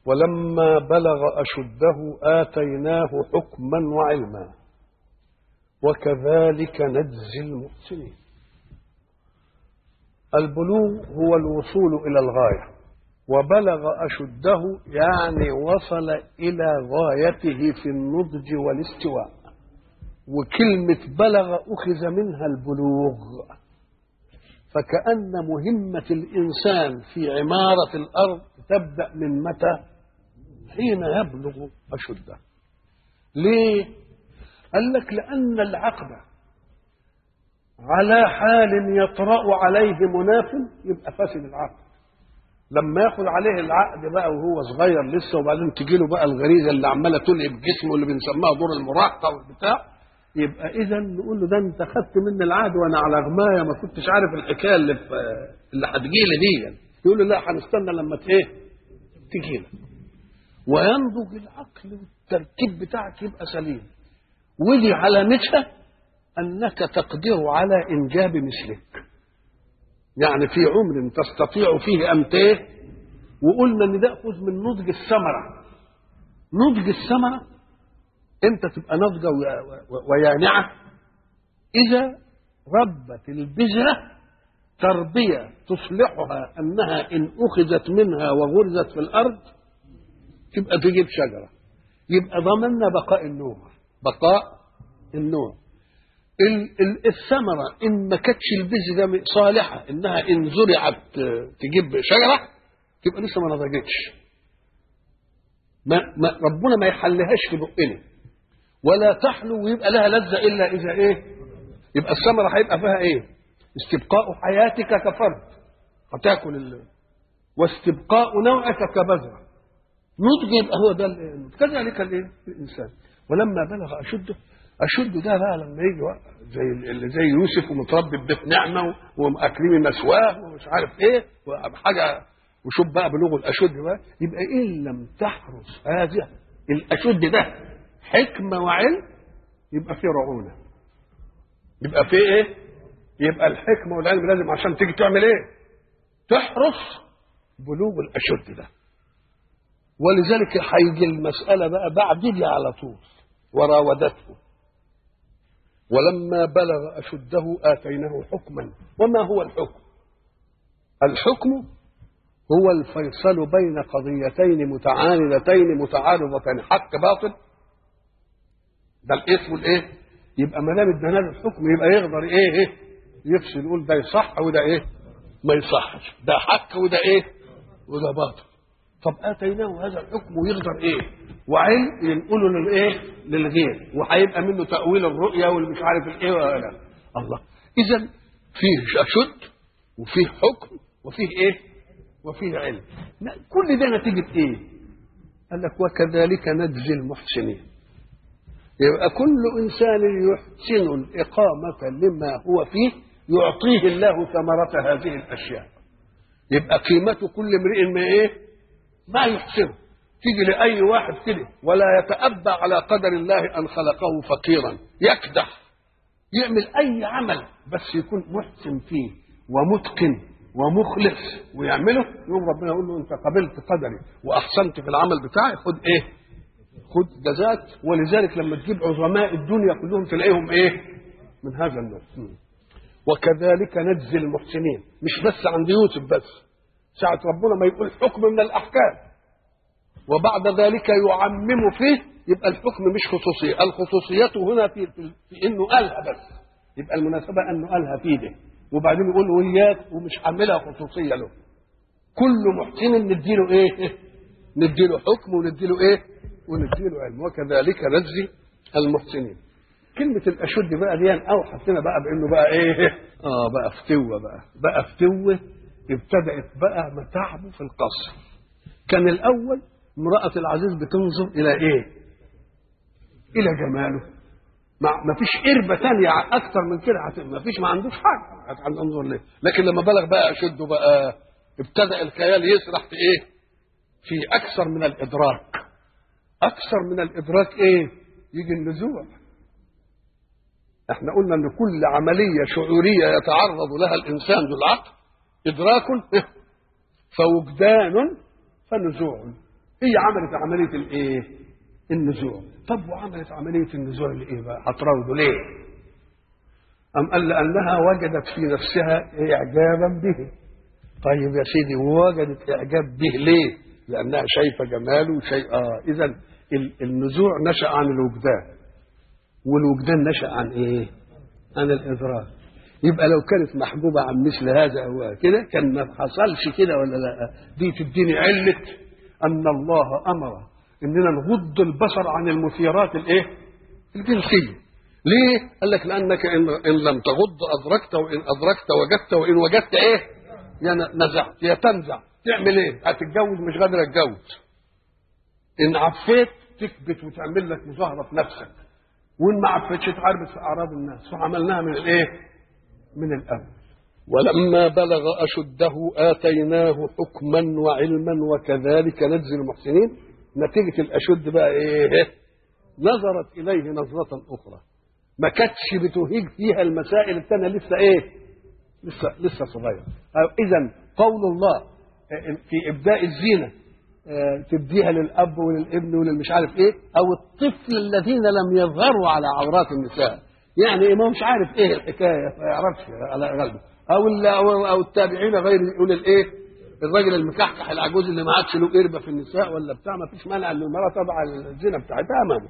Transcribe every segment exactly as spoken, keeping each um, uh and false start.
ولما بلغ أشده آتيناه حكما وعلما وكذلك نجزي المحسنين. البلوغ هو الوصول إلى الغاية، وبلغ أشده يعني وصل إلى غايته في النضج والاستواء، وكلمة بلغ أخذ منها البلوغ، فكأن مهمة الإنسان في عمارة الأرض تبدأ من متى؟ حين يبلغ أشده. ليه؟ قال لك لأن العقد على حال يطرأ عليه مناف يبقى فاسد العقد. لما ياخد عليه العقد بقى وهو صغير لسه، وبعدين تجي له بقى الغريزه اللي عماله تلهب جسمه اللي بنسميها دور المراهقه والبتاع، يبقى اذا نقول له ده انت خدت مني العقد وانا على غمايه ما كنتش عارف الحكايه اللي في اللي هتجي لي دي. يقول له لا هنستنى لما ايه تجي لك، وينضج العقل والتركيب بتاعك يبقى سليم، ودي علامتها انك تقدر على انجاب مثلك، يعني في عمر تستطيع فيه أن تيه. وقلنا ان ده يأخذ من نضج الثمرة. نضج الثمرة انت تبقى نضجة ويانعة إذا ربت البذرة تربية تصلحها أنها إن أخذت منها وغرزت في الأرض تبقى تجيب شجرة، يبقى ضمننا بقاء النوع. بقاء النوع الثمرة إن ما كانتش البذرة صالحة إنها إن زرعت تجيب شجرة تبقى لسه ما نضجتش. ما ما ربنا ما يحلهاش في بقنا ولا تحلو ويبقى لها لذة إلا إذا إيه؟ يبقى الثمرة هيبقى فيها إيه؟ استبقاء حياتك كفرد هتاكل ال... واستبقاء نوعك كبذرة. نضج يبقى هو ده كذلك الإنسان. ولما بلغ أشده، أشد ده بقى لما يجي زي اللي زي يوسف ومتربي ببيت نعمة ومأكلين مسواه ومش عارف ايه وحاجة، وشوف بقى بلوغ الأشد بقى، يبقى إن لم تحرس هذا الأشد ده حكمة وعلم يبقى فيه رعونة. يبقى فيه ايه؟ يبقى الحكمة والعلم لازم عشان تيجي تعمل ايه؟ تحرس بلوغ الأشد ده. ولذلك هيجي المسألة بقى بعد دي على طول وراودته. ولما بلغ أشده آتيناه حكما. وما هو الحكم؟ الحكم هو الفيصل بين قضيتين متعاندتين متعارضتين، حق باطل، ده الاسم والايه. يبقى ما دام ادانا الحكم يبقى يقدر ايه ايه يفصل، يقول ده يصح وده ايه ما يصحش، ده حق وده ايه وده باطل. طب آتيناه هذا الحكم ويقدر ايه وعلم ينقله للايه للغير، وهيبقى منه تأويل الرؤيا واللي مش عارف الايه ولا الله. اذا فيه أشد وفيه حكم وفيه ايه وفيه علم. كل ده نتيجة ايه؟ قال لك وكذلك نجزي المحسنين. يبقى كل انسان يحسن الإقامة لما هو فيه يعطيه الله ثمرة هذه الاشياء. يبقى قيمته كل امرئ ما ايه ما يحسنه. تيجي لأي واحد كده ولا يتأبى على قدر الله أن خلقه فقيرا، يكدح يعمل أي عمل بس يكون محسن فيه ومتقن ومخلص ويعمله، يوم ربنا يقول له أنت قبلت قدري وأحسنت في العمل بتاعي، خد إيه؟ خد جزاك. ولذلك لما تجيب عظماء الدنيا كلهم تلاقيهم إيه؟ من هذا النوع. وكذلك نجزي المحسنين. مش بس عند يوسف بس، ساعة ربنا ما يقول حكم من الأحكام وبعد ذلك يعمم فيه يبقى الحكم مش خصوصية. الخصوصية هنا في, في إنه قالها بس، يبقى المناسبة أنه قالها فيه ده، وبعدين يقول وياك ومش عاملها خصوصية له. كل محسن نديله إيه؟ نديله حكم ونديله إيه؟ ونديله علم. وكذلك نجزي المحسنين. كلمة الأشد بقى دي أوحت لنا بقى بأنه بقى إيه؟ آه بقى فتوة بقى بقى فتوة. ابتدأت بقى متاعبه في القصر. كان الأول امرأة العزيز بتنظر إلى إيه؟ إلى جماله. ما فيش قربة تانية أكثر من كده، ما فيش، ما عندوش حاجة هتنظر ليه. لكن لما بلغ بقى أشده بقى ابتدأ الخيال يسرح في إيه؟ في أكثر من الإدراك. أكثر من الإدراك إيه؟ يجي النزوع. احنا قلنا ان كل عملية شعورية يتعرض لها الإنسان ذو العقل إدراك فوجدان فنزوع. هي عملت عمليه الايه؟ النزوع. طب وعملت عمليه النزوع لايه بقى؟ هتراوده ليه؟ ام قال لانها وجدت في نفسها اعجابا به. طيب يا سيدي، ووجدت اعجاب به ليه؟ لانها شايفه جماله شيء. اه اذا النزوع نشا عن الوجدان، والوجدان نشا عن ايه؟ عن الادراك. يبقى لو كانت محجوبه عن مثل هذا او كده كان ما حصلش كده ولا لا؟ دي تديني عله ان الله امر اننا نغض البصر عن المثيرات الايه؟ الجنسيه. ليه؟ قال لك لانك ان, إن لم تغض ادركت، وان ادركت وجدت، وان وجدت ايه؟ يا نزعت يا تنزع. تعمل ايه؟ هتتجوز مش قادر اتجوز. ان عفيت تكبت وتعمل لك مظاهره في نفسك، وان ما عفتش تعربت في اعراض الناس. وعملناها من الايه؟ من الاول. ولما بلغ اشده اتيناه حكما وعلما وكذلك نجزي المحسنين. نتيجه الاشد بقى ايه؟ نظرت اليه نظره اخرى ما كانتش بتهيج فيها المسائل الثانيه. لسه ايه؟ لسه لسه صغير. اذا قول الله في ابداء الزينه تديها للاب وللابن وللمش عارف ايه، او الطفل الذين لم يظهروا على عورات النساء، يعني ما مش عارف ايه الحكايه ما يعرفش على غلبه، او او التابعين غير يقول الايه؟ الراجل المكحكح العجوز اللي ما عادش له قربه في النساء ولا بتاع، ما فيش مانع ان المراه تضع الزينه بتاعتها امامه.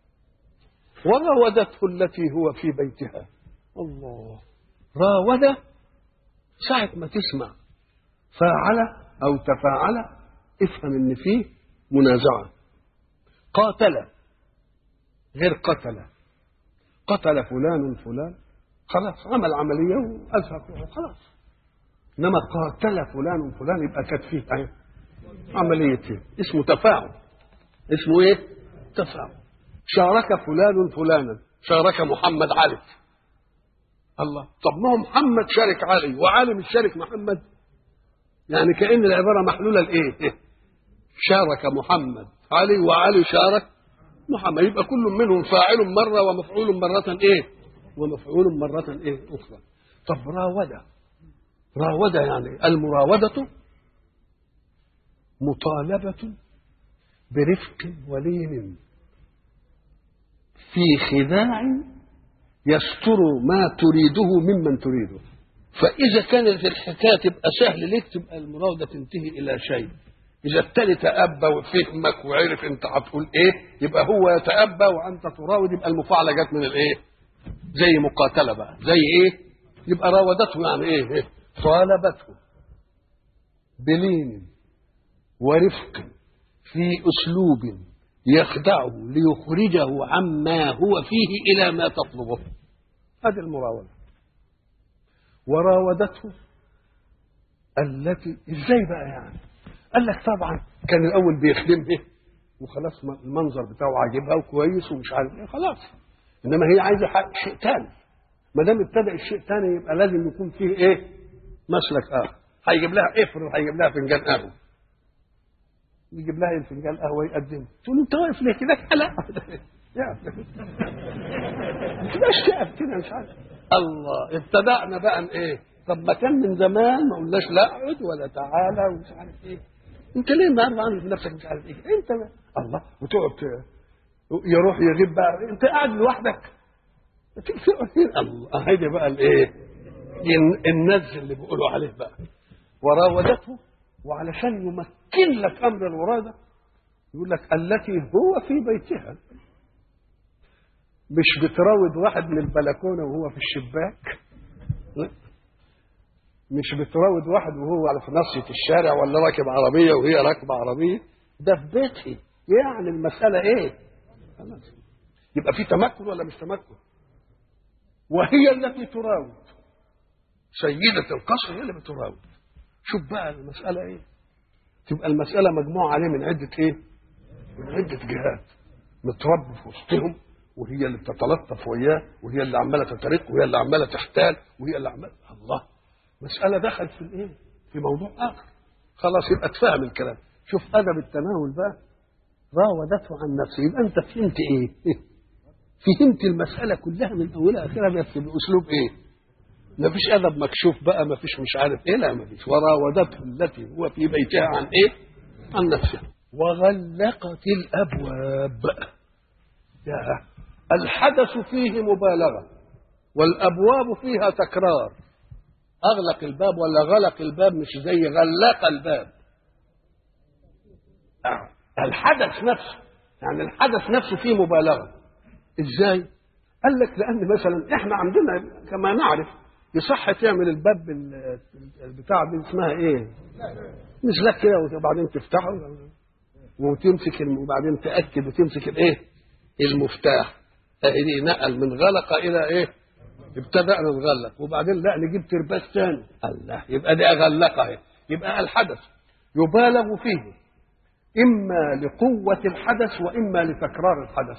وراودته التي هو في بيتها. الله، راود ساعة ما تسمع فاعل أو تفاعل افهم إن فيه منازعة. قاتل غير قتل. قتل فلان فلان خلاص عمل عملية وأذهب خلاص. إنما قاتل فلان فلان يبقى كانت فيه ايه؟ عمليتين. اسمه تفاعل. اسمه ايه؟ تفاعل. شارك فلان فلانا، شارك محمد علي. الله، طب ما هو محمد شارك علي وعلي مش شارك محمد، يعني كأن العبارة محلولة لإيه؟ شارك محمد علي وعلي شارك محمد، يبقى كل منهم فاعل مرة ومفعول مرة إيه؟ ومفعول مرة إيه؟ أخرى. طب راودة، راودة يعني المراودة مطالبة برفق ولين في خداع يستر ما تريده ممن تريده. فإذا كانت الحكاية تبقى سهل ليك تبقى المراودة تنتهي إلى شيء. إذا التالي تأبى وفهمك وعرف أنت هتقول إيه يبقى هو يتأبى وأنت تراود، يبقى المفاعلة جت من الإيه؟ زي مقاتلة بقى، زي إيه؟ يبقى راودته يعني إيه؟ طالبته بلين ورفق في أسلوب يخدعه ليخرجه عما هو فيه إلى ما تطلبه. هذه المراودة. وراودته التي ازاي بقى يعني؟ قال لك طبعا كان الأول بيخدمها وخلاص المنظر بتاعه عاجبها وكويس ومش عارف ايه خلاص، إنما هي عايزة شيء تاني. ما دام ابتدأ الشيء تاني يبقى لازم يكون فيه ايه؟ مسلك آخر. هيجيب لها افرض هيجيب لها فنجان قهوة، يجيب لها فنجان قهوه يقدمه، تقول انت واقف ليه كده؟ لا ما تبقاش تقف كده مش عارف. الله، ابتدأنا بقى ايه؟ طب ما كان من زمان ما قلناش لا اقعد ولا تعالى ومش عارف ايه. انت ليه ما عارف عنك نفسك مش عارف ايه؟ انت بقى. الله، وتقعد يروح يغيب بقى انت قاعد لوحدك الله. هيدي بقى الايه؟ النز اللي بيقولوا عليه بقى. وراودته، وعلشان يمكن لك امر الوراده يقول لك التي هو في بيتها. مش بتراود واحد من البلكونه وهو في الشباك، لا. مش بتراود واحد وهو في ناصيه الشارع ولا راكب عربيه وهي راكبه عربيه، ده في بيتها. يعني المساله ايه؟ يبقى في تمكن ولا مش تمكن؟ وهي التي تراود. سيده القصر هي اللي بتراود. شوف بقى المسألة ايه؟ تبقى المسألة مجموعة عليه من عدة ايه؟ من عدة جهات. متربي في وسطهم وهي اللي بتتلطف وياه وهي اللي عمالة تترك وهي اللي عمالة تحتال وهي اللي عمالة الله. مسألة دخل في الايه؟ في موضوع آخر. خلاص يبقى تفهم الكلام. شوف أدب التناول بقى. راودته عن نفسه، يبقى أنت فهمت ايه؟ فهمت المسألة كلها من أولها آخرها بس بأسلوب ايه؟ ما فيش أدب مكشوف بقى، ما فيش مش عارف ايه، لا ما فيش. وراودته التي هو في بيتها عن ايه؟ عن نفسه. وغلقت الأبواب. يا الحدث فيه مبالغة والأبواب فيها تكرار. أغلق الباب ولا غلق الباب، مش زي غلق الباب. الحدث نفسه يعني الحدث نفسه فيه مبالغة. إزاي؟ قال لك لأن مثلا إحنا عندنا كما نعرف يصح تعمل الباب البتاع دي اسمها إيه؟ مزلك كده وبعدين تفتحه وتمسك وبعدين تأكد وتمسك الإيه؟ المفتاح. دي نقل من غلق إلى إيه؟ ابتدأنا نغلق وبعدين لا نجيب ترباس ثاني. الله، يبقى دي أغلقها. يبقى الحدث يبالغ فيه إما لقوة الحدث وإما لتكرار الحدث.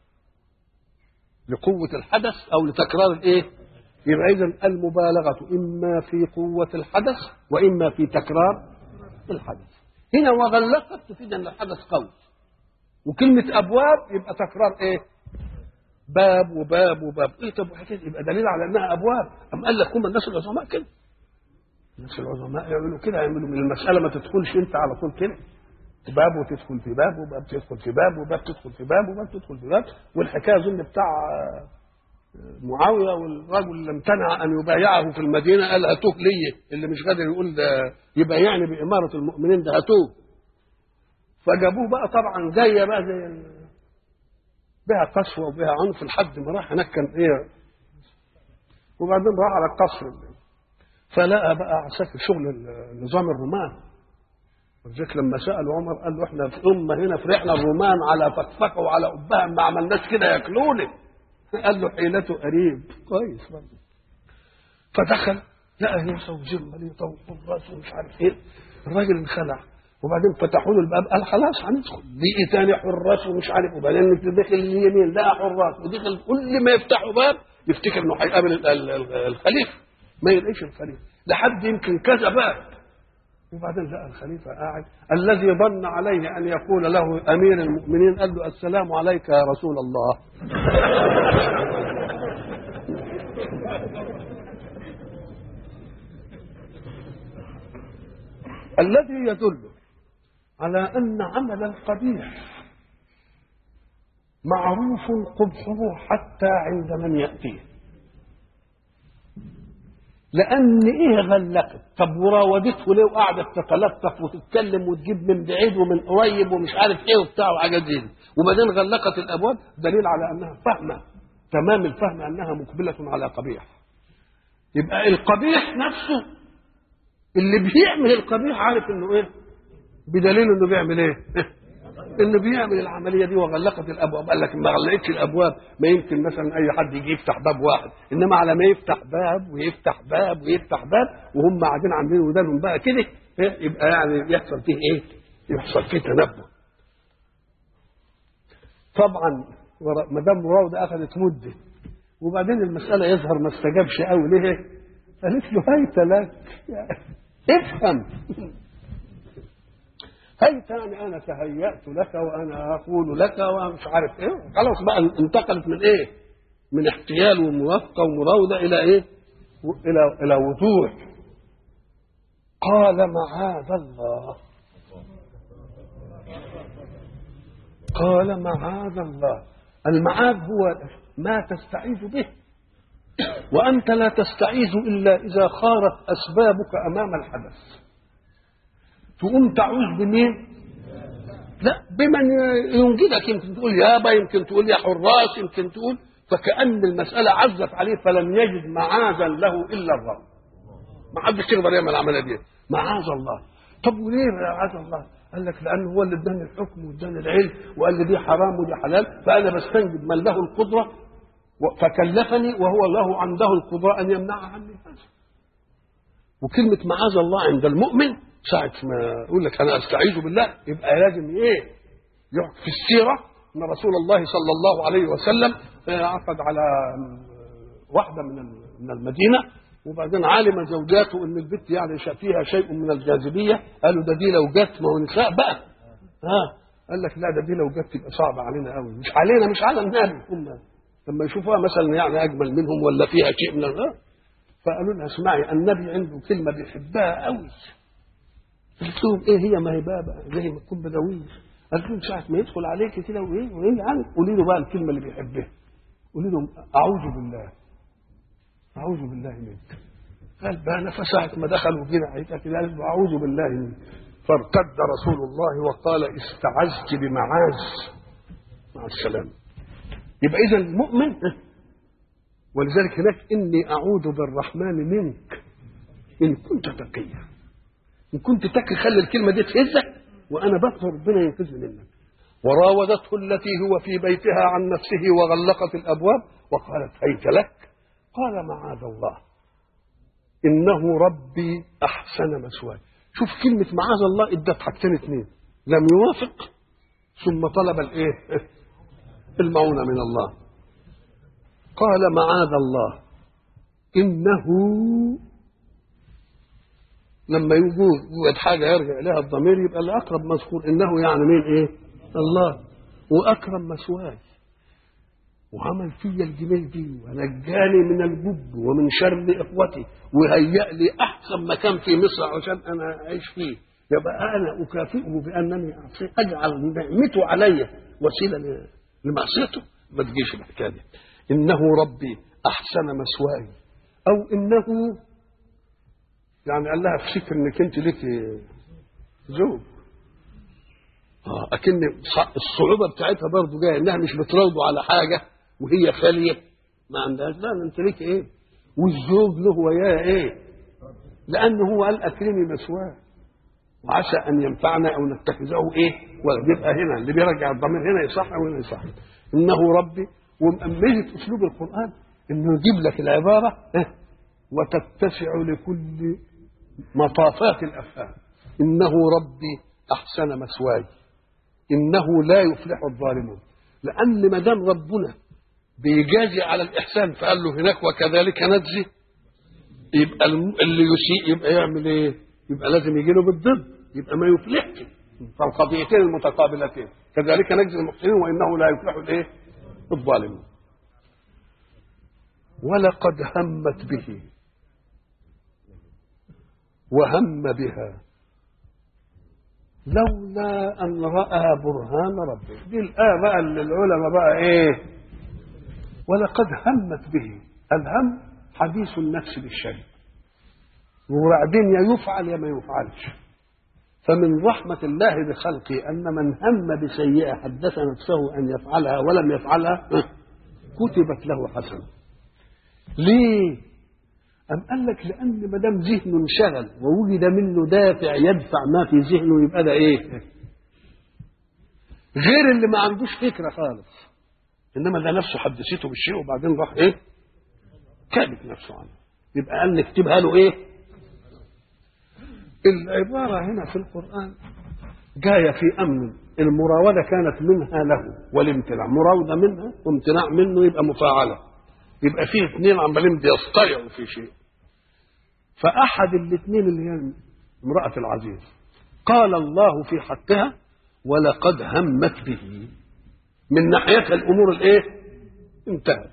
لقوة الحدث أو لتكرار الإيه؟ يبقى إذن المبالغة إما في قوة الحدث وإما في تكرار الحدث. هنا وغلقت تفيد أن الحدث قوي، وكلمة أبواب يبقى تكرار إيه؟ باب وباب وباب. إيه طب يبقى دليل على أنها أبواب. أم قال لك هم الناس العظماء كده، الناس العظماء يعملوا كده، يعملوا من المسألة ما تدخلش أنت على طول كده باب وتدخل في باب وباب تدخل في باب وباب تدخل في باب وباب تدخل في باب. والحكايه اظن بتاع معاويه والرجل اللي امتنع ان يبايعه في المدينه قال هاتوه لي، اللي مش قادر يقول ده يبايعني باماره المؤمنين ده هاتوه. فجابوه بقى طبعا جايه بقى زي بها قسوه وبها عنف لحد ما راح هناك كان ايه. وبعدين راح على القصر فلقى بقى عساكر شغل النظام الرومان. ولذلك لما سألوا عمر قال له احنا في أمة هنا فرحنا الرومان على فكفكة وعلى أبها ما عملناش كده ياكلوني. قال له حيلته قريب كويس برضه. فدخل لقى هيصة وزر مليطة وحراس ومش عارف ايه. الراجل انخلع وبعدين فتحوا له الباب قال خلاص هندخل. دقيقة تاني حراس ومش عارف، وبعدين دخل اليمين لقى حراس ودخل. كل ما يفتحوا باب يفتكر انه هيقابل الخليفة، ما يلاقيش الخليفة لحد يمكن كذا باب. وبعدين لقى الخليفة قاعد الذي ظن عليه أن يقول له أمير المؤمنين قال له السلام عليك يا رسول الله. الذي يدل على أن عمل القبيح معروف قبحه حتى عند من يأتيه. لأن إيه غلقت؟ طب وراودته ليه وقعدت تتلطف وتتكلم وتجيب من بعيد ومن قريب ومش عارف إيه وبتاع وحاجات دي، وبعدين غلقت الأبواب، دليل على أنها فاهمة تمام الفهم أنها مقبلة على قبيح. يبقى القبيح نفسه اللي بيعمل القبيح عارف إنه إيه؟ بدليل إنه بيعمل إيه؟ إنه بيعمل العملية دي وغلقت الأبواب. قال لك ما غلقتش الأبواب ما يمكن مثلا أي حد يجي يفتح باب واحد، إنما على ما يفتح باب ويفتح باب ويفتح باب وهم قاعدين عاملين ودانهم بقى كده يبقى يعني يحصل فيه إيه؟ يحصل فيه تنبه. طبعا مدام مراودة أخذت مدة وبعدين المسألة يظهر ما استجابش قوي ليه؟ قالت له هيت لك افهم هيت يعني أنا تهيأت لك وأنا أقول لك ومش عارف إيه. خلاص بقى انتقلت من إيه؟ من احتيال وموافقة ومراودة إلى إيه؟ إلى إلى وضوح. قال معاذ الله، قال معاذ الله. المعاذ هو ما تستعيذ به، وأنت لا تستعيذ إلا إذا خارت أسبابك أمام الحدث. تقوم تعوذ بمين؟ لا بمن ينجدك. يمكن تقول يابا، يمكن تقول يا حراس، يمكن تقول. فكأن المسألة عزت عليه فلم يجد معاذا له إلا الرب. ما حدش يقدر يعمل العملية دي. معاذ الله. طب وليه معاذ الله؟ قال لك لأنه هو اللي اداني الحكم واداني العلم وقال لي دي حرام ودي حلال، فأنا بستنجد من له القدرة فكلفني وهو له عنده القدرة أن يمنع عني هذا. وكلمة معاذ الله عند المؤمن ساعة ما يقول لك أنا أستعيذ بالله يبقى لازم إيه؟ في السيرة أن رسول الله صلى الله عليه وسلم عقد على واحدة من المدينة، وبعدين علم زوجاته ان البت يعني فيها شيء من الجاذبيه، قالوا ده دي لو جت ما هو نساء بقى. ها قال لك لا ده دي لو جت تبقى صعبه علينا قوي، مش علينا مش على النبي. هم لما يشوفوها مثلا يعني اجمل منهم ولا فيها شيء من ها فقالوا لها اسمعي النبي عنده كلمه بيحبها قوي قلت لهم ايه هي؟ ما هي بقى زي ما تكون بدويه. قلت لهم ساعه ما يدخل عليك كده وايه وايه يعني قولي له بقى الكلمه اللي بيحبها، قولي له اعوذ بالله، اعوذ بالله منك. قال بقى انا فساعه ما دخلوا كده عيتها كده قال اعوذ بالله منك. فارتد رسول الله وقال استعذت بمعاذ، مع السلامه. يبقى اذا المؤمن، ولذلك هناك اني اعوذ بالرحمن منك ان كنت تقيا. ان كنت تقي خلي الكلمه دي تهزك وانا بطلب ربنا ينقذني منك. وراودته التي هو في بيتها عن نفسه وغلقت الابواب وقالت هيت لك. قال معاذ الله انه ربي احسن مثواي. شوف كلمه معاذ الله ادت حاجتين اثنين، لم يوافق ثم طلب الايه؟ المعونه من الله. قال معاذ الله انه، لما يوجد حاجه يرجع اليها الضمير يبقى الاقرب مذكور، انه يعني مين؟ ايه؟ الله. واكرم مثواي وعمل فيا الجميل دي ونجاني من الجب ومن شر اخوتي وهيأ لي احسن مكان في مصر عشان انا اعيش فيه، يبقى انا اكافئه بانني اجعل نعمته علي وسيله لمعصيته. ما تجيش الحكايه دي. انه ربي احسن مثواي، او انه يعني قال لها افتكر انك انت لك زوج. اه اكن الصعوبه بتاعتها برضه جايه انها مش بتراوده على حاجه وهي خاليه ما عندهاش، لا انت ليك ايه؟ والزوج له وياه ايه؟ لانه هو قال اكرمي مثواه وعسى ان ينفعنا او نتخذه ايه؟ ويبقى هنا اللي بيرجع الضمير هنا يصح وهنا يصح. انه ربي. ومأمنة اسلوب القران انه يجيب لك العباره وتتسع لكل مطافات الافهام. انه ربي احسن مثواي انه لا يفلح الظالمون. لان ما دام ربنا بيجازي على الاحسان فقال له هناك وكذلك نجزي، يبقى اللي يسيء يبقى يعمل ايه؟ يبقى لازم يجي له بالضد، يبقى ما يفلحش. فالقضيتين المتقابلتين كذلك نجزي المحسنين وانه لا يفلح الايه؟ الظالمون. ولقد همت به وهم بها لولا ان راى برهان ربه. دي الايه بقى اللي العلماء بقى ايه؟ ولقد همت به. الهم حديث النفس بالشيء، وبعدين يا يفعل يا ما يفعلش. فمن رحمة الله بخلقه أن من هم بسيئة حدث نفسه أن يفعلها ولم يفعلها كتبت له حسنة. ليه؟ أم قال لك لأن ما دام ذهنه انشغل ووجد منه دافع يدفع ما في ذهنه يبقى ده إيه؟ غير اللي ما عندوش فكرة خالص، إنما ده نفسه حدثته بالشيء وبعدين راح إيه؟ كابت نفسه عنه، يبقى قال نكتبها له إيه؟ العبارة هنا في القرآن جاية في أمن. المراودة كانت منها له والامتناع، مراودة منها وامتناع منه يبقى مفاعلة، يبقى فيه اثنين عمالين بيصطيعوا في شيء. فأحد الاثنين اللي هي امرأة العزيز قال الله في حقها ولقد همت به. من ناحيتها الأمور الايه؟ انتهت.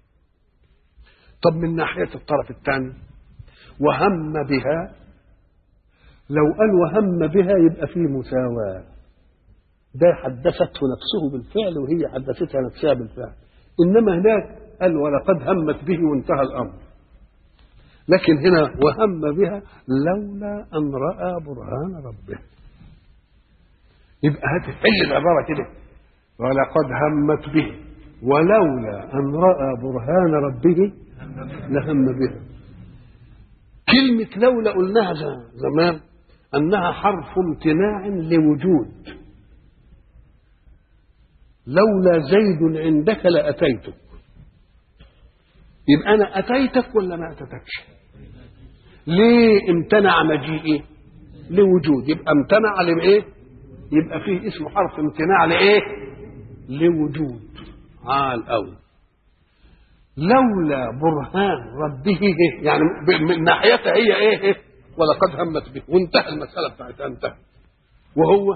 طب من ناحية الطرف الثاني وهم بها، لو قال وهم بها يبقى فيه مساواة، ده حدثته نفسه بالفعل وهي حدثتها نفسها بالفعل. إنما هناك قال ولقد همت به وانتهى الأمر، لكن هنا وهم بها لولا أن رأى برهان ربه. يبقى هتحل العبارة كده ولقد همت به ولولا أن رأى برهان ربه لهم بها. كلمة لولا قلناها زمان أنها حرف امتناع لوجود. لولا زيد عندك لأتيتك، يبقى أنا أتيتك ولا ما أتتكش؟ ليه امتنع مجيئي؟ لوجود. يبقى امتنع لإيه؟ يبقى فيه اسمه حرف امتناع لإيه؟ لوجود. عال أوي. لولا برهان ربه يعني من ناحيتها هي إيه؟ ولقد همت به وانتهى المسألة بتاعتها انتهى. وهو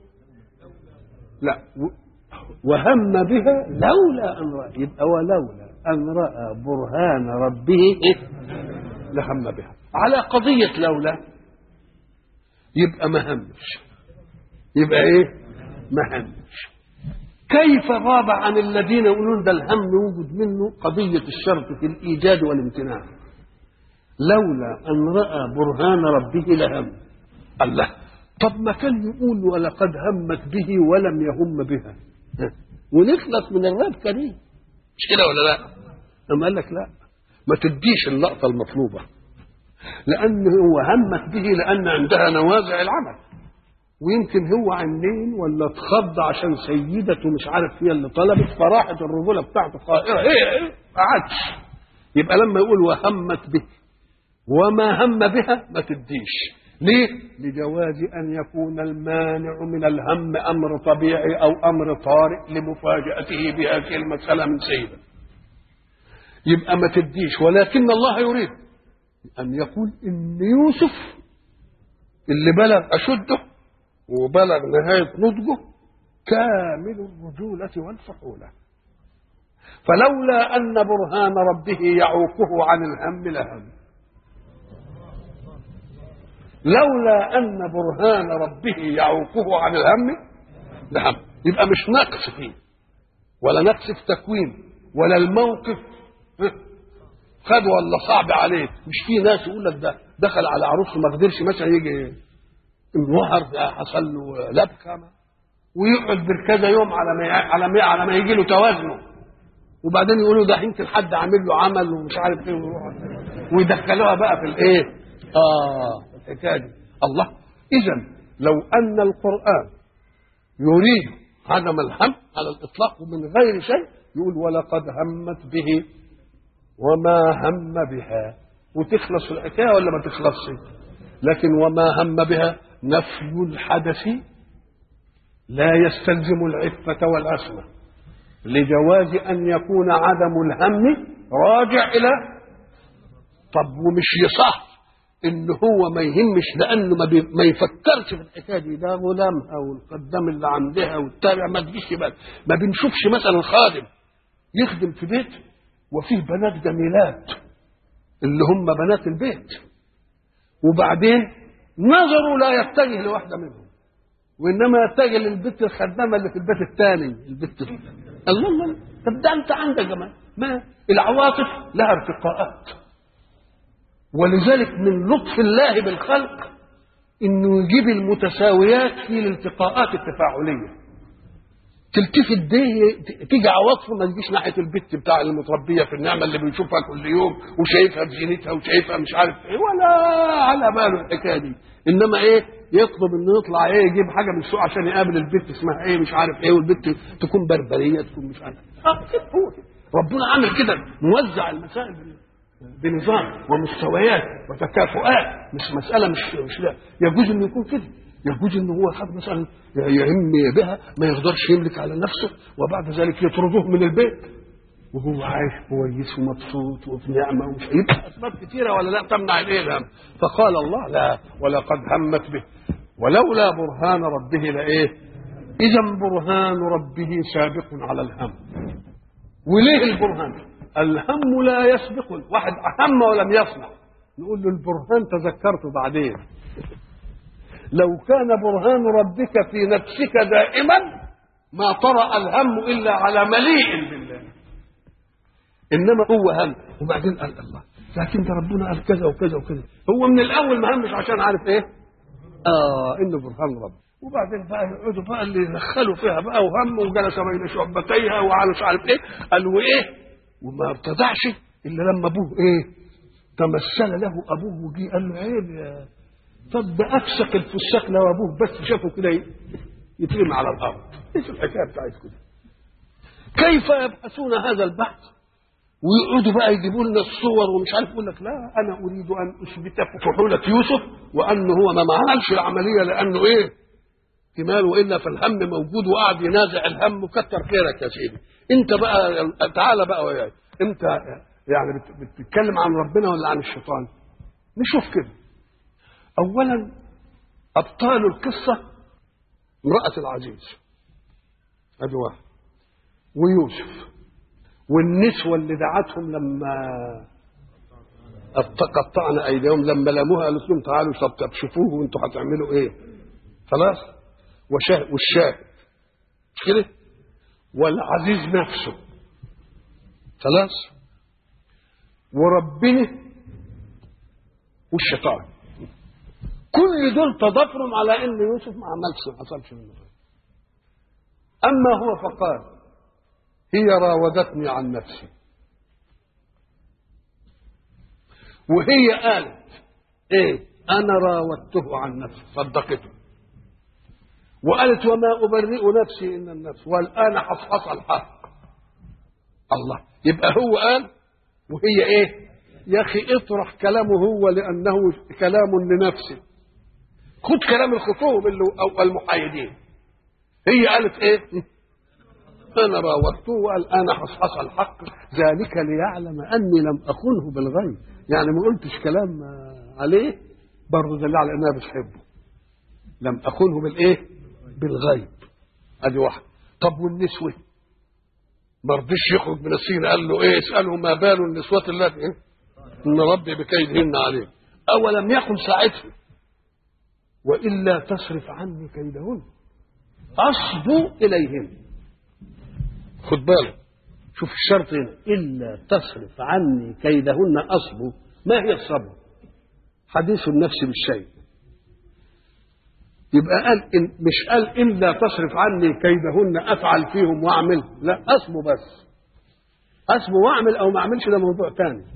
لا وهم بها لولا أن رأى، يبقى ولولا أن رأى برهان ربه لهم بها. على قضية لولا يبقى ما همش، يبقى ايه؟ ما همش. كيف غاب عن الذين يقولون ده الهم يوجد منه قضية الشرط في الإيجاد والامتناع؟ لولا أن رأى برهان ربه لهم. الله، طب ما كان يقول ولقد همت به ولم يهم بها ونخلص من الراب كريم، مش كده ولا لا؟ أما قال لك لا، ما تديش اللقطة المطلوبة، لأن هو همت به لأن عندها نوازع العمل، ويمكن هو عينين ولا اتخض عشان سيدته مش عارف هي اللي طلبت، فراحت الرجوله بتاعته قائره ايه ايه ما عادش. يبقى لما يقول وهمت به وما هم بها ما تديش. ليه؟ لجواز ان يكون المانع من الهم امر طبيعي او امر طارئ لمفاجاته بهذه المساله من سيده. يبقى ما تديش، ولكن الله يريد ان يقول ان يوسف اللي بلغ اشده وبلغ نهاية نضجه كامل الرجولة والفحولة، فلولا أن برهان ربه يعوقه عن الهم لهم. لولا أن برهان ربه يعوقه عن الهم لهم. يبقى مش نقص فيه ولا نقص في تكوين ولا الموقف خد ولا صعب عليه. مش في ناس يقول لك ده دخل على عروسه ما قدرش مثلا يجي النهر حصل له لبكه ويقعد بالكذا يوم على ما على ما على ما يجي له توازنه، وبعدين يقولوا ده يمكن حد عامل له عمل ومش عارف ايه ويدخلوها بقى في الايه؟ اه الحكايه دي. الله، اذا لو ان القران يريد عدم الهم على الاطلاق ومن غير شيء يقول ولقد همت به وما هم بها وتخلص الحكايه ولا ما تخلصش؟ لكن وما هم بها نفي الحدث لا يستلزم العفة والعصمة، لجواز أن يكون عدم الهم راجع إلى طب ومش يصح إن هو ما يهمش لأنه ما, ما يفكرش في الحكاية دي، ده غلامها والقدام اللي عندها والتابع ما تجيش بقى. ما بنشوفش مثلا خادم يخدم في بيت وفيه بنات جميلات اللي هم بنات البيت، وبعدين نظره لا يتجه لواحدة منهم وإنما يتجه للبت الخدامة اللي في البيت الثاني البت الله الله. طب ده أنت عندك جمال ما العواطف لها ارتقاءات، ولذلك من لطف الله بالخلق إنه يجيب المتساويات في الالتقاءات التفاعلية. تلتفت دي تيجي عواطفه ما تجيش ناحيه البت بتاع المتربيه في النعمه اللي بيشوفها كل يوم وشايفها بزينتها وشايفها مش عارف ايه ولا على باله الحكايه دي، انما ايه يطلب انه يطلع ايه يجيب حاجه من السوق عشان يقابل البت اسمها ايه مش عارف ايه، والبت تكون بربريه تكون مش عارف اه كده. هو ربنا عامل كده موزع المسائل بنظام ومستويات وتكافؤات، مش مساله مش مش لا يجوز انه يكون كده. يجوز ان هو حد مثلا يهم بها ما يقدرش يملك على نفسه وبعد ذلك يطردوه من البيت وهو عايش كويس ومبسوط وفي نعمه ومش هيبقى اسباب كثيره ولا لا تمنع الايه الهم. فقال الله لا ولقد همت به ولولا برهان ربه لايه؟ اذا برهان ربه سابق على الهم. وليه البرهان؟ الهم لا يسبق. واحد هم ولم يصنع نقول له البرهان تذكرته بعدين. لو كان برهان ربك في نفسك دائما ما طرأ الهم إلا على مليء بالله، إنما هو هم وبعدين قال الله لكن ده ربنا قال كذا وكذا وكذا. هو من الأول ما همش عشان عارف إيه؟ آه إنه برهان رب. وبعدين بقى يقعدوا بقى اللي يدخلوا فيها بقى وهم وجلس بين شعبتيها وعلى مش عارف إيه قالوا إيه وما ارتدعش إلا لما أبوه إيه تمثل له أبوه وجي قال له عيب يا طب ده افسق الفساق لو ابوه بس شافه كده يترمي على الارض. ايش الحكايه بتاعتكم؟ كيف يبحثون هذا البحث ويقعدوا بقى يجيبوا لنا الصور ومش عارف يقول لك لا انا اريد ان اثبت فحوله يوسف وانه هو ما عملش العمليه لانه ايه احتمال والا فالهم موجود وقعد ينازع الهم وكتر خيرك يا سيدي. انت بقى تعالى بقى وياي انت يعني بتتكلم عن ربنا ولا عن الشيطان؟ نشوف كده. اولا ابطال القصه امراه العزيز ادي واحد ويوسف والنسوه اللي دعتهم لما قطعن ايديهم لما لموها قالت لهم تعالوا طب شوفوه وانتوا هتعملوا ايه. خلاص. وشاهد والشاهد مش كده والعزيز نفسه. خلاص. وربنا والشيطان كل دول تضافروا على ان يوسف ما عملش ما حصلش منه. اما هو فقال هي راودتني عن نفسي وهي قالت ايه انا راودته عن نفسي صدقته وقالت وما ابرئ نفسي ان النفس والان حصحص الحق. الله. يبقى هو قال وهي ايه يا اخي اطرح كلامه هو لانه كلام لنفسه. خد كلام الخصوم اللي او المحايدين. هي قالت ايه انا راودته والان حصحص الحق ذلك ليعلم اني لم اخنه بالغيب. يعني ما قلتش كلام عليه برضه دليل على انها بتحبه. لم اخنه بالايه بالغيب. ادي واحد. طب والنسوه ما رضيش يخرج من السجن قال له ايه اساله ما بال النسوة التي ايه ان ربي بكيدهن عليه اولم يكن ساعتها والا تصرف عني كيدهن اصبو اليهن. خد بالك شوف الشرط هنا الا تصرف عني كيدهن اصبو. ما هي الصبر؟ حديث النفس بالشيء. يبقى قال إن مش قال الا تصرف عني كيدهن افعل فيهم واعمل. لا اصبو بس. اصبو واعمل او ما اعملش ده موضوع ثاني.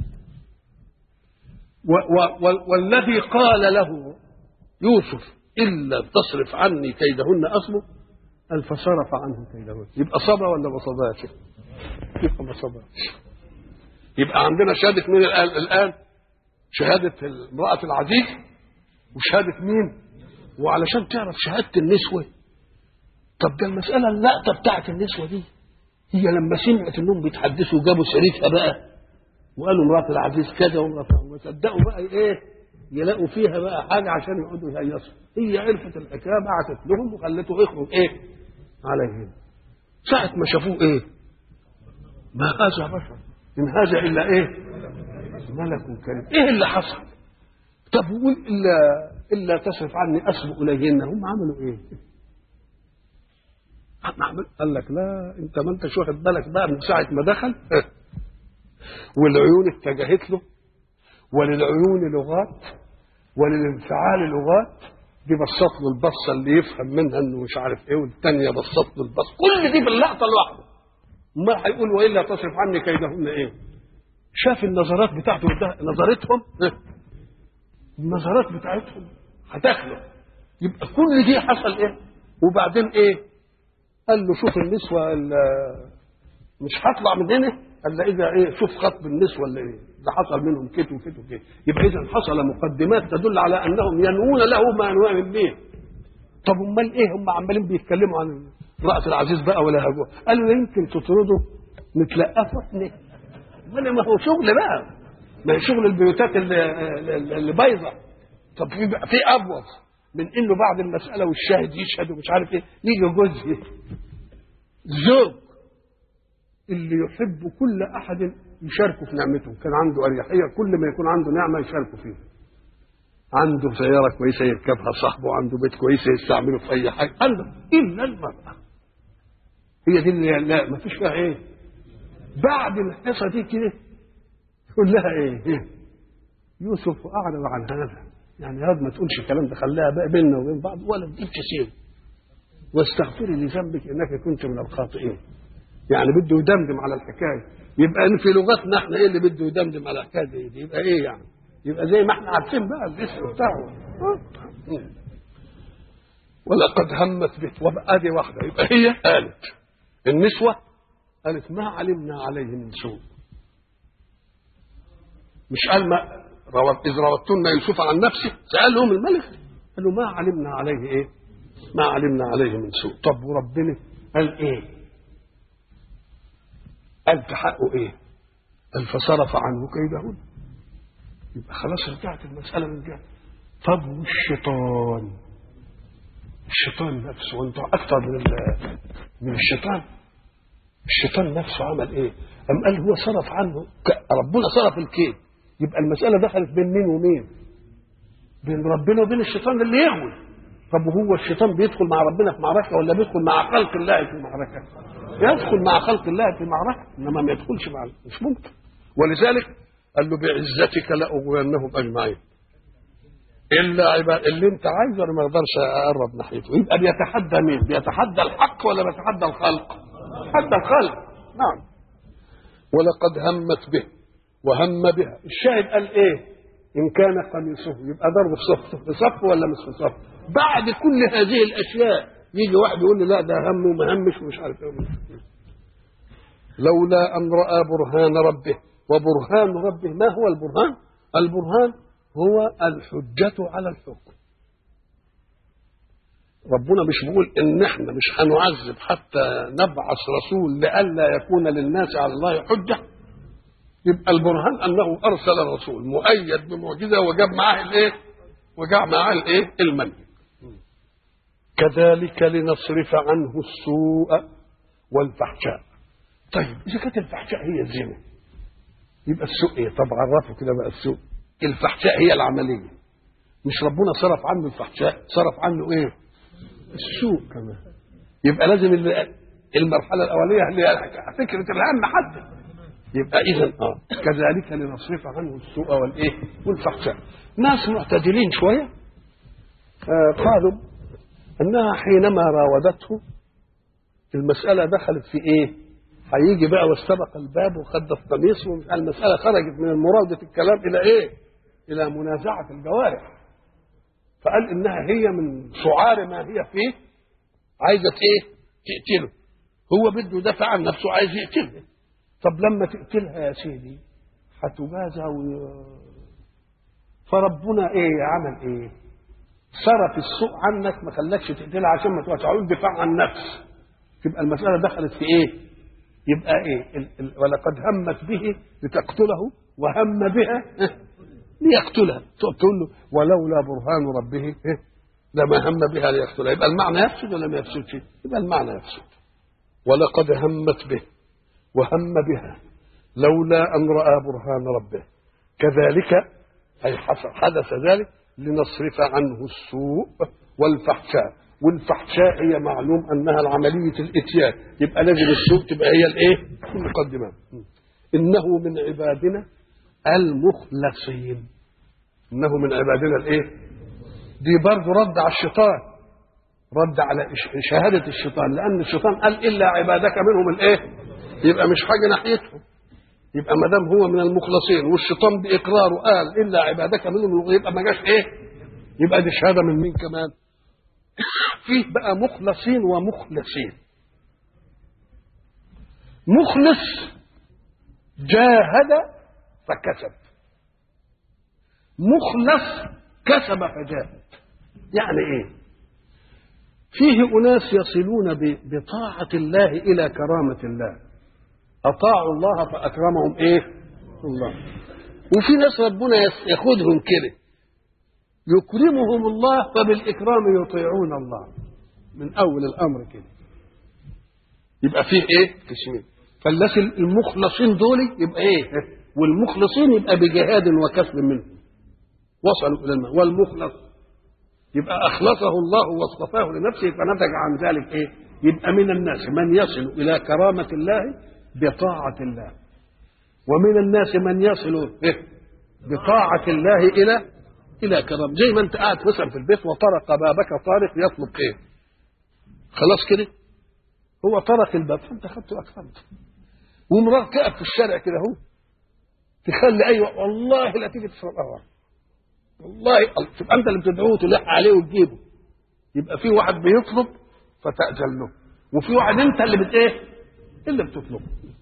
والذي قال له يوسف الا تصرف عني كيدهن اصبو قال فصرف عنه كيدهن. يبقى صبر ولا ما صبرش؟ يبقى ما صبرش. يبقى عندنا شهاده مين الان؟ الان شهاده امراه العزيز وشهاده مين؟ وعلشان تعرف شهاده النسوه طب ده المساله اللقطه بتاعت النسوه دي هي لما سمعت انهم بيتحدثوا جابوا شريكها بقى وقالوا امراه العزيز كذا وامراه وصدقوا بقى ايه يلاقوا فيها بقى حاجه عشان يقعدوا يهيصوا. هي عرفت الحكايه بعثت لهم وخلته يخرج ايه عليهم. ساعه ما شافوه ايه ما هذا بشر ان هذا الا ايه ملك كريم. ايه اللي حصل؟ طب وقول الا الا تصرف عني اسبق اليهن. هم عملوا ايه؟ قال لك لا انت ما انتش واخد بالك بقى من ساعه ما دخل والعيون اتجهت له وللعيون لغات وللانفعال لغات. دي بصت له البصه اللي يفهم منها انه مش عارف ايه والثانيه بصت له البصه. كل دي باللقطه الواحده. ما هيقول والا تصرف عني كيدهن ايه؟ شاف النظرات بتاعته نظرتهم النظرات بتاعتهم هتاكله. يبقى كل دي حصل ايه؟ وبعدين ايه؟ قال له شوف النسوه مش هطلع من هنا الا اذا ايه شوف خطب النسوه اللي ايه ده حصل منهم كده وكده وكده. يبقى اذا حصل مقدمات تدل على انهم ينوون له ما انواع الليل. طب امال ايه هم عمالين بيتكلموا عن امراه العزيز بقى ولا هجوه؟ قالوا يمكن تطردوا نتلقفوا احنا. امال ما هو شغل بقى ما هي شغل البيوتات اللي, اللي بايظه. طب في في ابوظ من انه بعد المساله والشاهد يشهد ومش عارف ايه يجي جوزه زوج اللي يحب كل احد يشاركه في نعمته. كان عنده اريحيه كل ما يكون عنده نعمه يشاركه فيها. عنده سياره كويسه يركبها صاحبه عنده بيت كويس يستعمله في اي حاجه عنده الا المراه. هي دي اللي لا ما فيش فيها ايه. بعد القصه دي كده يقول لها ايه يوسف اعرض عن هذا. يعني هذا ما تقولش الكلام ده خلاها بقى بيننا وبين بعض ولا تجيب سير واستغفري لذنبك انك كنت من الخاطئين. يعني بده يدمدم على الحكايه. يبقى ان في لغتنا احنا ايه اللي بده يدمدم على الحكايه دي, دي يبقى ايه يعني؟ يبقى زي ما احنا عارفين بقى الاسم بتاعه. ولقد همت به. وبقى دي واحده. يبقى هي قالت النسوه قالت ما علمنا عليه من سوء. مش قال ما روت اذ روتنا يوسف عن نفسه سالهم الملك قالوا ما علمنا عليه ايه؟ ما علمنا عليه من سوء. طب وربنا قال ايه؟ قال في حقه ايه؟ قال فصرف عنه كيدهن. يبقى خلاص رجعت المساله من جهه. طب والشيطان الشيطان نفسه وانت اكثر من من الشيطان. الشيطان نفسه عمل ايه؟ أم قال هو صرف عنه ربنا صرف الكيد يبقى المسألة دخلت بين مين ومين؟ بين ربنا وبين الشيطان اللي يغوي. طب وهو الشيطان بيدخل مع ربنا في معركة ولا بيدخل مع خلق الله في معركة؟ يدخل مع خلق الله في معركة، إنما ما يدخلش مع، مش ممكن. ولذلك قال له بعزتك لأغوينهم أجمعين إلا عباد اللي أنت عايزه أنا ما أقدرش أقرب ناحيته. يبقى بيتحدى مين؟ بيتحدى الحق ولا بيتحدى الخلق؟ بيتحدى الخلق. نعم. ولقد همت به وهم بها. الشاهد قال إيه؟ إن كان قميصه، يبقى ضرب في صف، في صف ولا مش في صف؟ بعد كل هذه الأشياء يجي واحد يقول لي لا ده هم وما همش ومش عارف ايه. لولا أن رأى برهان ربه. وبرهان ربه ما هو البرهان؟ البرهان هو الحجة على الحكم. ربنا مش بيقول إن احنا مش هنعذب حتى نبعث رسول لئلا يكون للناس على الله حجة. يبقى البرهان أنه أرسل الرسول مؤيد بمعجزة وجاب معاه الإيه؟ وجاب معاه الإيه؟ المنهج. كذلك لنصرف عنه السوء والفحشاء. طيب إذا كانت الفحشاء هي الزنا يبقى السوء إيه؟ طب عرفوا كده بقى السوء. الفحشاء هي العملية. مش ربنا صرف عنه الفحشاء، صرف عنه إيه؟ السوء كمان. يبقى لازم المرحلة الأولية اللي هي فكرة الهم حتى. يبقى إذا آه كذلك لنصرف عنه السوء والإيه؟ والفحشاء. ناس معتدلين شوية آه قالوا أنها حينما راودته المسألة دخلت في إيه؟ هيجي بقى واستبق الباب وخد القميص، والمسألة خرجت من مراودة الكلام إلى إيه؟ إلى منازعة الجوارح. فقال إنها هي من شعار ما هي فيه عايزة إيه؟ تقتله. هو بده يدافع عن نفسه عايز يقتله. طب لما تقتلها يا سيدي هتجازى و... فربنا إيه عمل إيه؟ صرف السوء عنك ما خلاكش تقتلها عشان ما توسعوش دفاع عن النفس. تبقى المسألة دخلت في إيه؟ يبقى إيه؟ ال... ال... ولقد همت به لتقتله وهم بها ليقتلها. تقول له ولولا برهان ربه لما هم بها ليقتلها. يبقى المعنى يفسد ولا ما يفسدش؟ يبقى المعنى يفسد. ولقد همت به وهم بها لولا أن رأى برهان ربه. كذلك أي حدث ذلك لنصرف عنه السوء والفحشاء. والفحشاء هي معلوم أنها العملية الإتيان. يبقى لازم السوء تبقى هي الإيه؟ المقدمة. إنه من عبادنا المخلصين. إنه من عبادنا الإيه؟ دي برضو رد على الشيطان، رد على شهادة الشيطان، لأن الشيطان قال إلا عبادك منهم الإيه؟ يبقى مش حاجة ناحيته. يبقى ما دام هو من المخلصين والشيطان بإقراره قال إلا عبادك منهم يبقى ما جاش إيه؟ يبقى دي شهادة من مين كمان؟ فيه بقى مخلصين ومخلصين. مخلص جاهد فكسب، مخلص كسب فجاهد. يعني إيه؟ فيه أناس يصلون بطاعة الله إلى كرامة الله، أطاعوا الله فأكرمهم إيه؟ الله. وفي ناس ربنا ياخذهم كده يكرمهم الله فبالإكرام يطيعون الله من أول الأمر كده. يبقى فيه إيه؟ قسمين. فالناس المخلصين دول يبقى إيه؟ والمخلصين يبقى بجهاد وكسب منهم وصلوا إلى الماء. والمخلص يبقى أخلصه الله واصطفاه لنفسه فنتج عن ذلك إيه؟ يبقى من الناس من يصل إلى كرامة الله بطاعة الله، ومن الناس من يصل بطاعة الله إلى إلى كرامة. زي ما أنت قاعد مثلا في البيت وطرق بابك طارق يطلب إيه؟ خلاص كده هو طرق الباب فأنت خدته أكرمته. ومرار تقف في الشارع كده هو تخلي أيوة والله لا تيجي تشرب قهوة، والله تبقى أنت اللي بتدعوه تلح عليه وتجيبه. يبقى في واحد بيطلب فتأذن له، وفي واحد أنت اللي بت إيه؟ اللي بتطلبه.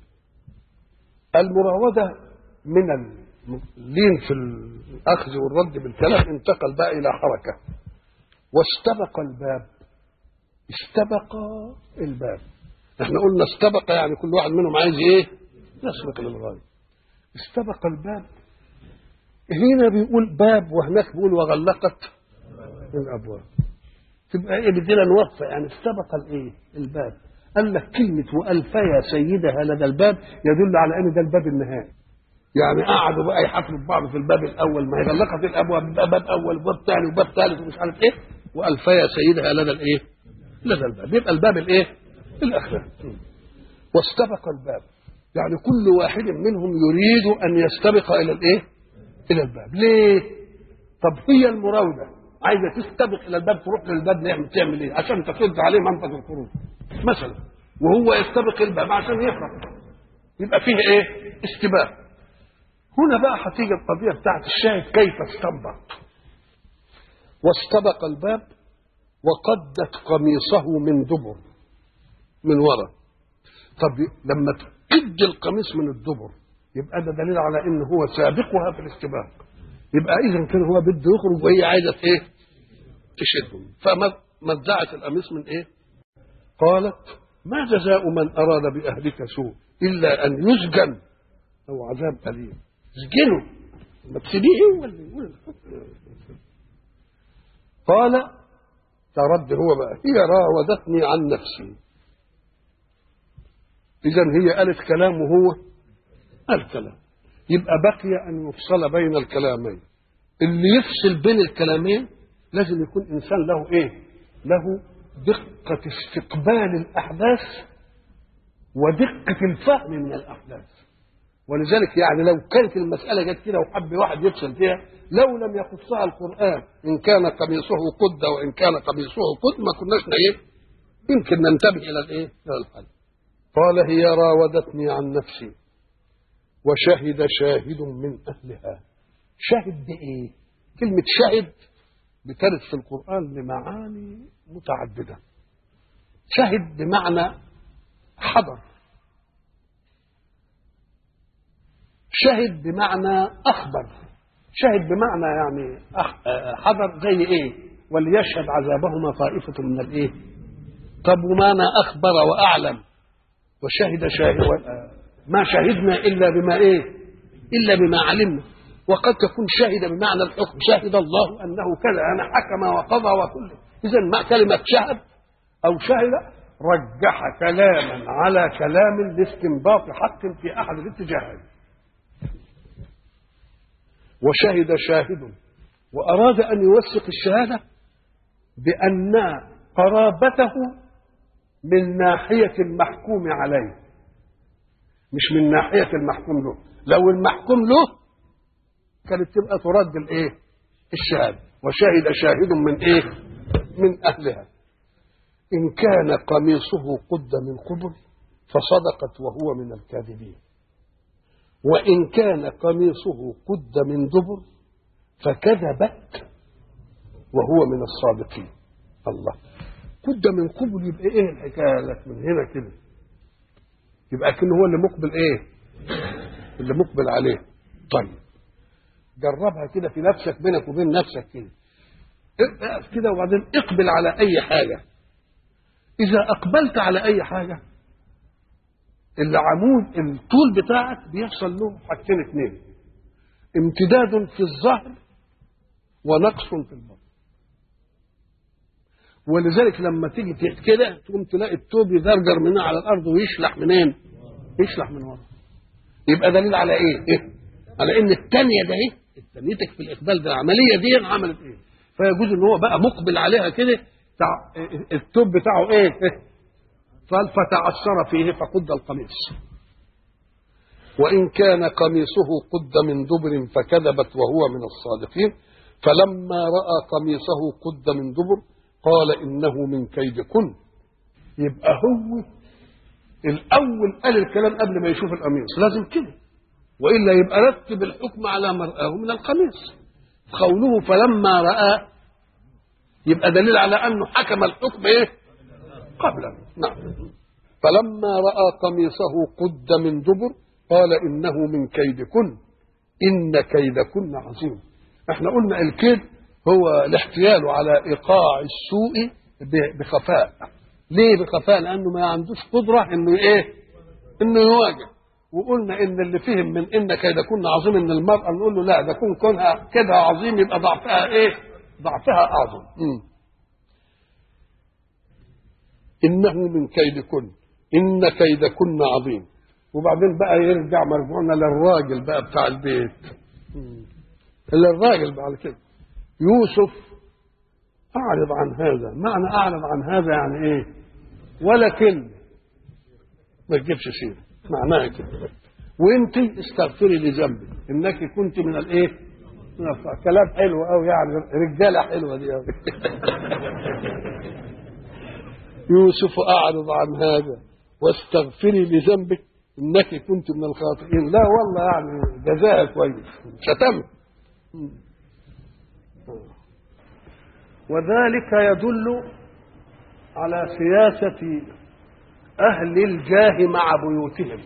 المراودة من اللين في الأخذ والرد بالكلام انتقل بقى إلى حركة. واستبق الباب. استبق الباب. احنا قلنا استبق يعني كل واحد منهم عايز ايه؟ يسبق للغاية. استبق الباب. هنا بيقول باب وهناك بيقول وغلقت الأبواب. تبقى ايه بدنا نوفى يعني استبق الايه؟ الباب. قال لك كلمة وألفيا سيدها لدى الباب يدل على أن ده الباب النهائي. يعني قعدوا بقى يحفلوا ببعض في الباب الاول، ما هي غلقت الابواب، باب اول وباب ثاني وباب ثالث ومش عارف ايه، والفيا سيدها لدى الايه؟ لدى الباب. يبقى الباب الايه؟ الاخراني. واستبق الباب، يعني كل واحد منهم يريد ان يستبق الى الايه؟ الى الباب. ليه؟ طب هي المراوده عايزه تستبق الى الباب، تروح للباب ليه؟ تعمل ايه؟ عشان تسد عليه منفذ الخروج مثلا، وهو يستبق الباب عشان يفرق، يبقى فيه ايه؟ استباق. هنا بقى هتيجي القضيه بتاعت الشاهد كيف استنبط. واستبق الباب وقدت قميصه من دبر، من وراء. طب لما تقد القميص من الدبر يبقى ده دليل على ان هو سابقها في الاستباق، يبقى اذا كان هو بده يخرج وهي عايزه ايه؟ تشده. فمزعت القميص من ايه؟ قالت ما جزاء من اراد باهلك سوء الا ان يسجن او عذاب اليم. اسجنه، ما تسيبيه ولا يقول. قال ترد هو بقى هي راودتني عن نفسي. اذا هي قالت كلام وهو قال كلام، يبقى بقي ان يفصل بين الكلامين. اللي يفصل بين الكلامين لازم يكون انسان له ايه؟ له دقة استقبال الاحداث ودقة الفهم من الاحداث. ولذلك يعني لو كانت المسألة جت كده وحب واحد يفصل فيها، لو لم يخصها القرآن إن كان قميصه قد وإن كان قميصه قد ما كناش ايه؟ يمكن ننتبه إلى الايه؟ إلى الحل. قال هي راودتني عن نفسي وشهد شاهد من أهلها. شاهد ايه؟ كلمة شاهد بترد في القرآن لمعاني متعددة. شاهد بمعنى حضر، شاهد بمعنى أخبر، شاهد بمعنى يعني حضر زي إيه؟ وليشهد عذابهما طائفة من الإيه؟ طب ومعنى أخبر وأعلم وشهد شاهد ما شهدنا إلا بما إيه؟ إلا بما علمنا. وقد تكون شهد بمعنى الحكم، شهد الله أنه كذا، أنا حكم وقضى وكل. إذن ما كلمة شهد أو شهد رجح كلاما على كلام لاستنباط حق في أحد الاتجاهين. وشهد شاهد، وأراد أن يوثق الشهادة بأن قرابته من ناحية المحكوم عليه، مش من ناحية المحكوم له. لو المحكوم له كانت تبقى ترد الايه؟ الشهادة. وشهد شاهد من ايه؟ من أهلها إن كان قميصه قد من قبل فصدقت وهو من الكاذبين، وإن كان قميصه قد من دبر فكذبت وهو من الصادقين. الله، قد من قبل يبقى ايه الحكايه لك من هنا كده؟ يبقى كأنه هو اللي مقبل ايه؟ اللي مقبل عليه. طيب جربها كده في نفسك، بينك وبين نفسك كده، اقف كده وبعدين اقبل على اي حاجه. اذا اقبلت على اي حاجه العمود الطول بتاعك بيحصل له حاجتين اثنين: امتداد في الظهر ونقص في البطن. ولذلك لما تيجي كده تقوم تلاقي التوب يزرجر منها على الارض ويشلح منين؟ يشلح من ورا. يبقى دليل على ايه؟ إيه؟ على ان الثانيه ده ايه؟ الثانيتك في الاقبال ده العمليه دي عملت ايه؟ فيجوز ان هو بقى مقبل عليها كده، التوب بتاعه ايه؟ إيه؟ فتعثر فيه فقد القميص. وإن كان قميصه قد من دبر فكذبت وهو من الصادقين. فلما رأى قميصه قد من دبر قال إنه من كيدكن. يبقى هو الأول قال الكلام قبل ما يشوف القميص، لازم كده، وإلا يبقى رتب الحكم على ما رآه من القميص. قوله فلما رأى يبقى دليل على أنه حكم الحكم إيه؟ قبله. نعم. فلما رأى قميصه قد من دبر قال إنه من كيدكن إن كيدكن عظيم. احنا قلنا الكيد هو الاحتيال على إيقاع السوء بخفاء. ليه بخفاء؟ لأنه ما عندوش قدرة إنه إيه؟ إنه يواجه. وقلنا إن اللي فهم من إن كيدكن عظيم إن المرأة نقول له لا، ده كون كونها كده عظيم يبقى ضعفها إيه؟ ضعفها أعظم. م. إنه من كيدكن إن كيدكن عظيم. وبعدين بقى يرجع مرجوعنا للراجل بقى بتاع البيت، إلا الراجل بعد كده. يوسف أعرض عن هذا، معنى أعرض عن هذا يعني إيه؟ ولا كلمة ما تجيبش سيرة، معناها كده. وأنت استغفري لذنبك إنك كنت من الإيه؟ من الصالحين. كلام حلو أوي يعني، رجالة حلوة دي أوي. يوسف أعرض عن هذا واستغفري لذنبك إنك كنت من الخاطئين. لا والله يعني جزاها كويس، شتمت. وذلك يدل على سياسة أهل الجاه مع بيوتهم.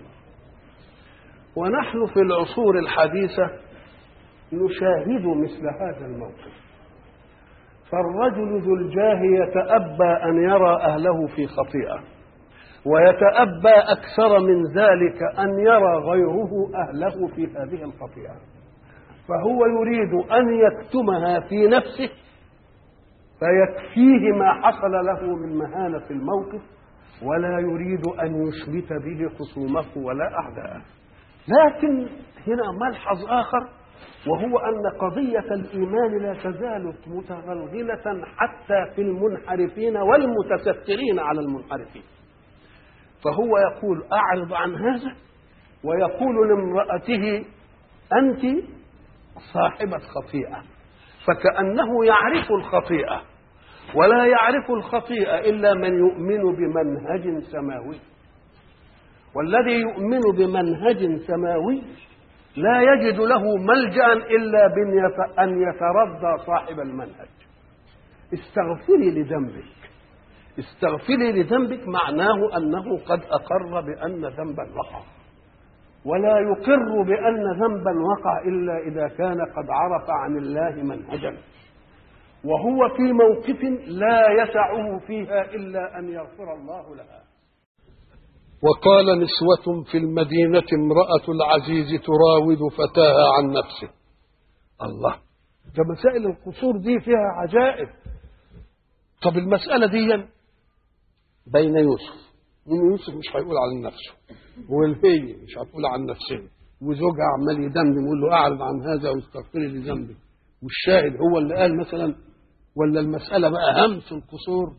ونحن في العصور الحديثة نشاهد مثل هذا الموقف. فالرجل ذو الجاه يتأبى أن يرى أهله في خطيئة، ويتأبى أكثر من ذلك أن يرى غيره أهله في هذه الخطيئة، فهو يريد أن يكتمها في نفسه فيكفيه ما حصل له من مهانة الموقف، ولا يريد أن يشمت به خصومه ولا أعداءه. لكن هنا ملحظ آخر، وهو أن قضية الإيمان لا تزال متغلغلة حتى في المنحرفين والمتسترين على المنحرفين. فهو يقول أعرض عن هذا، ويقول لامرأته أنت صاحبة خطيئة، فكأنه يعرف الخطيئة، ولا يعرف الخطيئة إلا من يؤمن بمنهج سماوي. والذي يؤمن بمنهج سماوي لا يجد له ملجأ إلا بأن يترضى صاحب المنهج. استغفري لذنبك، استغفري لذنبك معناه أنه قد أقر بأن ذنبا وقع، ولا يقر بأن ذنبا وقع إلا إذا كان قد عرف عن الله منهجا، وهو في موقف لا يسعه فيها إلا أن يغفر الله لها. وقال نسوة في المدينة امرأة العزيز تراود فتاها عن نفسه. الله، ده مسائل القصور دي فيها عجائب. طب المسألة دي بين يوسف، من يوسف مش هيقول عن نفسه، والهي مش هتقول عن نفسه، وزوجها عمال يدمدم يقول له أعرض عن هذا واستغفري لذنبك، والشاهد هو اللي قال مثلا، ولا المسألة بقى همس القصور؟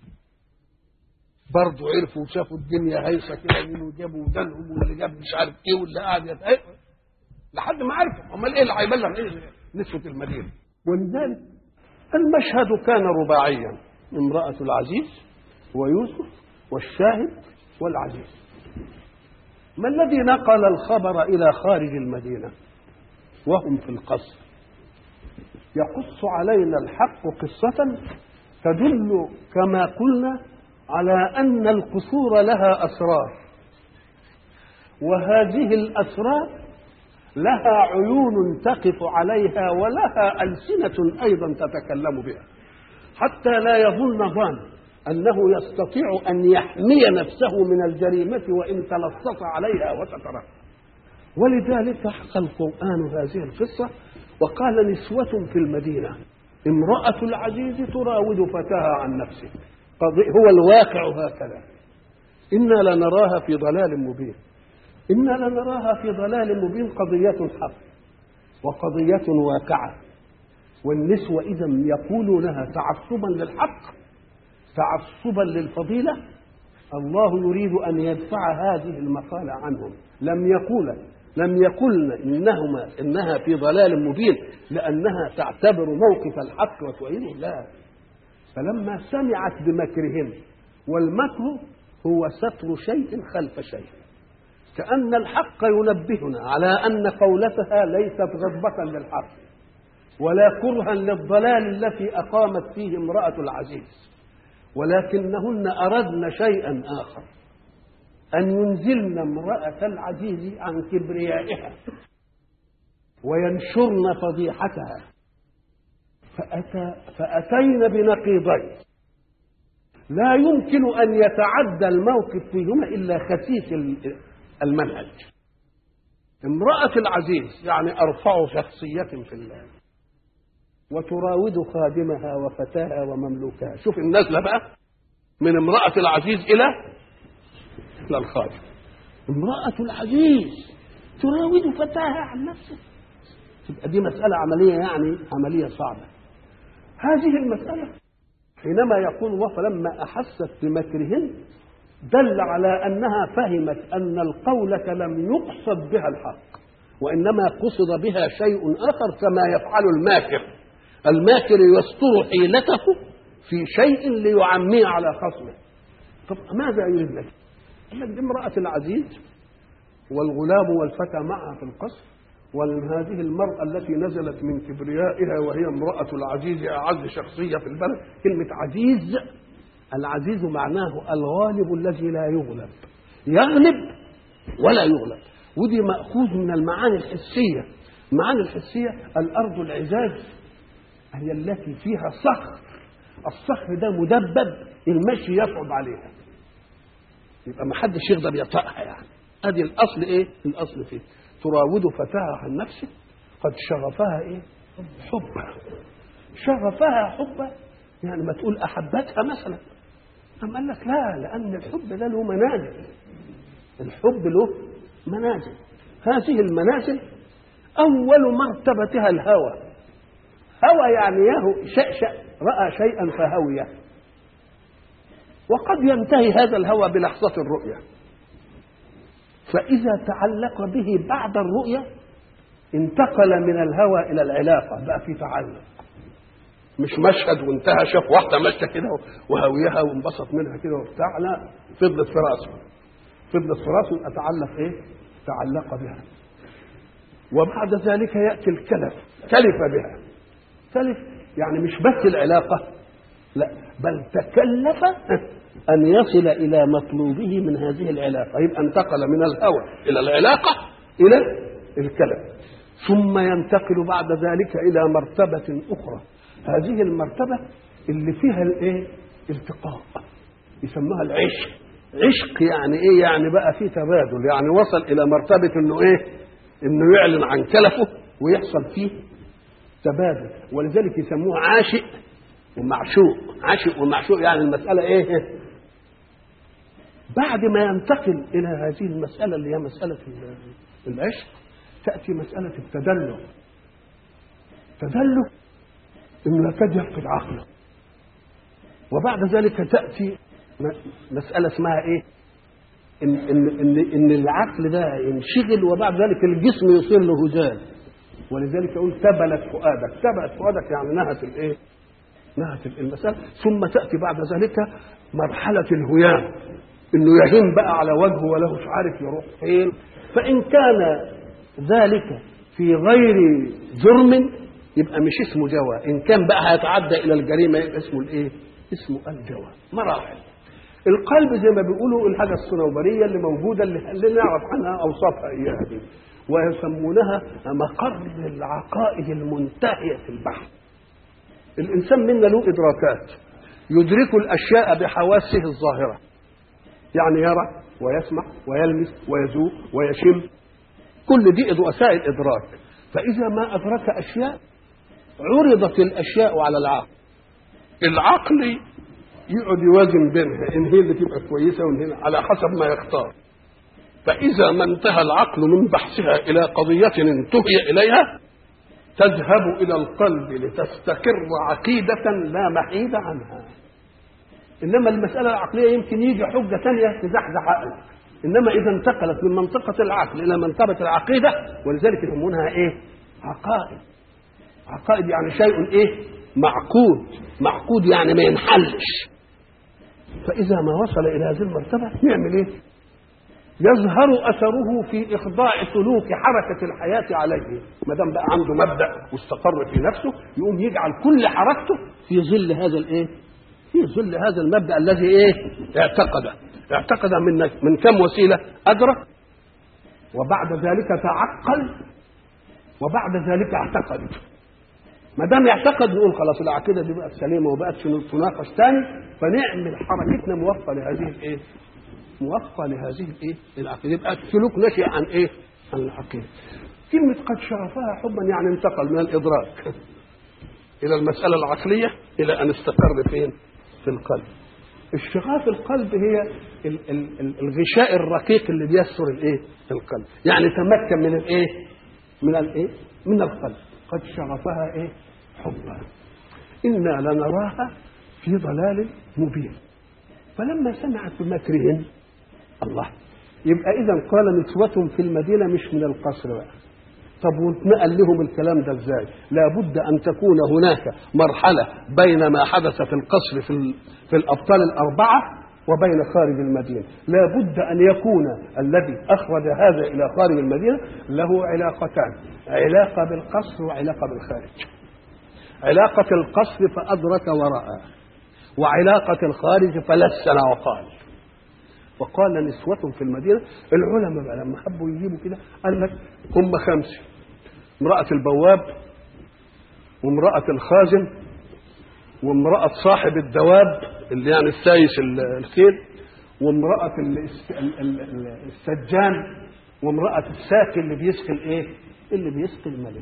برضه عرفوا وشافوا الدنيا هيصة كده، مين جابوا ودانهم واللي جاب مش عارف ايه واللي قاعد يتأيه لحد ما عرفوا. امال ايه اللي هيبلغ ايه نسوة المدينة؟ ولذلك المشهد كان رباعيا، امرأة العزيز ويوسف والشاهد والعزيز. ما الذي نقل الخبر إلى خارج المدينة وهم في القصر؟ يقص علينا الحق قصة تدل كما قلنا على أن القصور لها أسرار، وهذه الأسرار لها عيون تقف عليها ولها ألسنة أيضا تتكلم بها، حتى لا يظن ظان أنه يستطيع أن يحمي نفسه من الجريمة وإن تلصص عليها وسترها. ولذلك حكى القرآن هذه القصة وقال نسوة في المدينة امرأة العزيز تراود فتاها عن نفسه. هو الواقع هكذا، إنا لنراها في ضلال مبين. إنا لنراها في ضلال مبين قضية حق وقضية واقعة، والنسوة إذا يقولونها تعصبا للحق، تعصبا للفضيلة. الله يريد أن يدفع هذه المقالة عنهم. لم يقول لم يقلن إنهما إنها في ضلال مبين لأنها تعتبر موقف الحق وتؤيده، لا. فلما سمعت بمكرهم، والمكر هو ستر شيء خلف شيء، كأن الحق ينبهنا على أن قولتها ليست غضبة للحق ولا كرها للضلال التي أقامت فيه امرأة العزيز، ولكنهن أردن شيئا آخر، أن ينزلن امرأة العزيز عن كبريائها وينشرن فضيحتها، فأتى فأتين بنقيضين لا يمكن أن يتعدى الموقف فيهما إلا خسيس المنهج. امرأة العزيز يعني أرفع شخصية في الله، وتراود خادمها وفتاها ومملوكها. شوف النزلة بقى من امرأة العزيز إلى إلى الخادم. امرأة العزيز تراود فتاها عن نفسه، تبقى دي مسألة عملية، يعني عملية صعبة. هذه المسألة حينما يقول الله فلما أحست بمكرهن دل على أنها فهمت أن القولة لم يقصد بها الحق، وإنما قصد بها شيء آخر كما يفعل الماكر. الماكر يستر حيلته في شيء ليعميه على خصمه. طب ماذا يريد لك؟ قال لك امرأة العزيز والغلام والفتى معها في القصر، وهذه المرأة التي نزلت من كبريائها وهي امرأة العزيز أعز شخصية في البلد. كلمة عزيز، العزيز معناه الغالب الذي لا يغلب، يغلب ولا يغلب، ودي مأخوذ من المعاني الحسية. المعاني الحسية الأرض العزاز هي التي فيها صخر، الصخر ده مدبب المشي يصعب عليها، يبقى ما حدش يقدر يطأها. يعني ادي الاصل ايه؟ الاصل فيه تراود فتاها عن نفسه قد شغفها ايه؟ حبها. شغفها حبها يعني ما تقول احبتها مثلا، أم قال لك لا، لان الحب ده له منازل، الحب له منازل. هذه المنازل اول مرتبتها الهوى. هوى يعني يهو شأشأ، رأى شيئا فهويه، وقد ينتهي هذا الهوى بلحظة الرؤية، فإذا تعلق به بعد الرؤية انتقل من الهوى إلى العلاقة، بقى في تعلق، مش مشهد وانتهى شاف واحدة ماشية كده وهويها وانبسط منها كده وبتاع، لا، فضلت في راسه، فضلت في راسه أتعلق إيه؟ تعلق بها. وبعد ذلك يأتي الكلف، كلف بها. كلف يعني مش بس العلاقة، لا، بل تكلف أن يصل إلى مطلوبه من هذه العلاقة، يبقى انتقل من الهوى إلى العلاقة إلى الكلف، ثم ينتقل بعد ذلك إلى مرتبة أخرى. هذه المرتبة اللي فيها الإيه؟ التقاء، يسموها العشق. عشق يعني إيه؟ يعني بقى فيه تبادل، يعني وصل إلى مرتبة إنه إيه؟ إنه يعلن عن كلفه ويحصل فيه تبادل، ولذلك يسموه عاشق ومعشوق. عاشق ومعشوق يعني المسألة إيه؟ بعد ما ينتقل إلى هذه المسألة اللي هي مسألة العشق تأتي مسألة التدلع. تدلع إنه يكاد يفقد عقله، وبعد ذلك تأتي مسألة اسمها إيه؟ إن, إن, إن, إن العقل ده ينشغل وبعد ذلك الجسم يصير له هزال، ولذلك يقول تبلت فؤادك. تبلت فؤادك يعني نهت الإيه؟ نهت المسألة. ثم تأتي بعد ذلك مرحلة الهيام، إنه يهم بقى على وجهه وله مش عارف يروح فين. فإن كان ذلك في غير جرم يبقى مش اسمه جوى، إن كان بقى هيتعدى إلى الجريمة يبقى اسمه الإيه؟ اسمه الجوى. مراحل. القلب زي ما بيقولوا الحاجة الصنوبرية اللي موجودة اللي, اللي نعرف عنها أوصافها إياها دي، ويسمونها مقر العقائد المنتهية في البحث. الإنسان منا له إدراكات، يدرك الأشياء بحواسه الظاهرة، يعني يرى ويسمع ويلمس ويذوق ويشم، كل دي وسائل إدراك. فإذا ما أدرك أشياء عرضت الأشياء على العقل، العقل يقعد يوازن بينها، إن هي اللي تبقى كويسة وإن هي على حسب ما يختار. فإذا ما انتهى العقل من بحثها إلى قضية انتهي إليها تذهب إلى القلب لتستقر عقيدة لا محيد عنها. إنما المسألة العقلية يمكن يجي حجة ثانية تزحزح عقلك، إنما إذا انتقلت من منطقة العقل إلى منطقة العقيدة، ولذلك يسمونها إيه؟ عقائد. عقائد يعني شيء إيه؟ معقود. معقود يعني ما ينحلش. فإذا ما وصل إلى هذه المرتبة يعمل إيه؟ يظهر أثره في إخضاع سلوك حركة الحياة عليه. ما دام بقى عنده مبدأ واستقر في نفسه يقوم يجعل كل حركته في ظل هذا الإيه؟ في ظل هذا المبدأ الذي إيه؟ اعتقده. اعتقد من من كم وسيلة؟ أدرك، وبعد ذلك تعقل، وبعد ذلك اعتقد. ما دام يعتقد نقول خلاص العقيدة دي بقت سليمة وبقت تناقش ثاني، فنعمل حركتنا موفقة لهذه الإيه؟ موفقة لهذه الإيه؟ العقيدة. يبقى السلوك نشأ عن إيه؟ عن العقيدة. كلمة قد شغفها حبا يعني انتقل من الإدراك إلى المسألة العقلية إلى أن استقر فين؟ في القلب. الشغاف القلب هي ال- ال- ال- الغشاء الرقيق اللي بيستر الايه القلب، يعني تمكن من الايه من الايه من القلب. قد شغفها ايه حبها انا لنراها في ضلال مبين. فلما سمعت بمكرهن الله، يبقى اذا قال نسوة في المدينة مش من القصر بقى. طب واتنقل لهم الكلام ده ازاي؟ لابد ان تكون هناك مرحله بين ما حدث في القصر في ال... في الابطال الاربعه وبين خارج المدينه. لابد ان يكون الذي اخرج هذا الى خارج المدينه له علاقتان، علاقه بالقصر وعلاقه بالخارج. علاقه القصر فادرك وراى، وعلاقه الخارج فلسن وقال. وقال نسوة في المدينة. العلماء بقى لما حبوا يجيبوا كده قال لك هم خمسة: امرأة البواب، وامرأة الخازن، وامرأة صاحب الدواب اللي يعني السايس الخيل، وامرأة السجان، وامرأة الساقي اللي بيسقي الايه؟ اللي بيسقي الملك.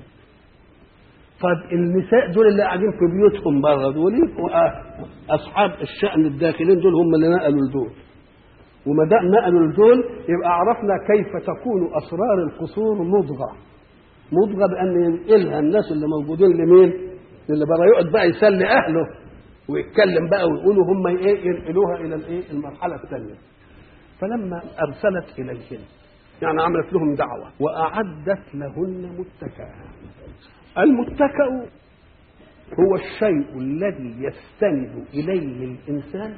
طب النساء دول اللي قاعدين في بيوتهم بره دول اصحاب الشأن الداخلين دول هم اللي نقلوا لدول، وما دام نقلوا لدول يبقى عرفنا كيف تكون اسرار القصور مضغه مضغه بان ينقلها الناس اللي موجودين لمين؟ اللي بره، يقعد بقى يسلي اهله ويتكلم بقى ويقولوا هم ايه ينقلوها الى الايه المرحله الثانيه. فلما ارسلت اليهن يعني عملت لهم دعوه واعدت لهن متكئا. المتكأ هو الشيء الذي يستند اليه الانسان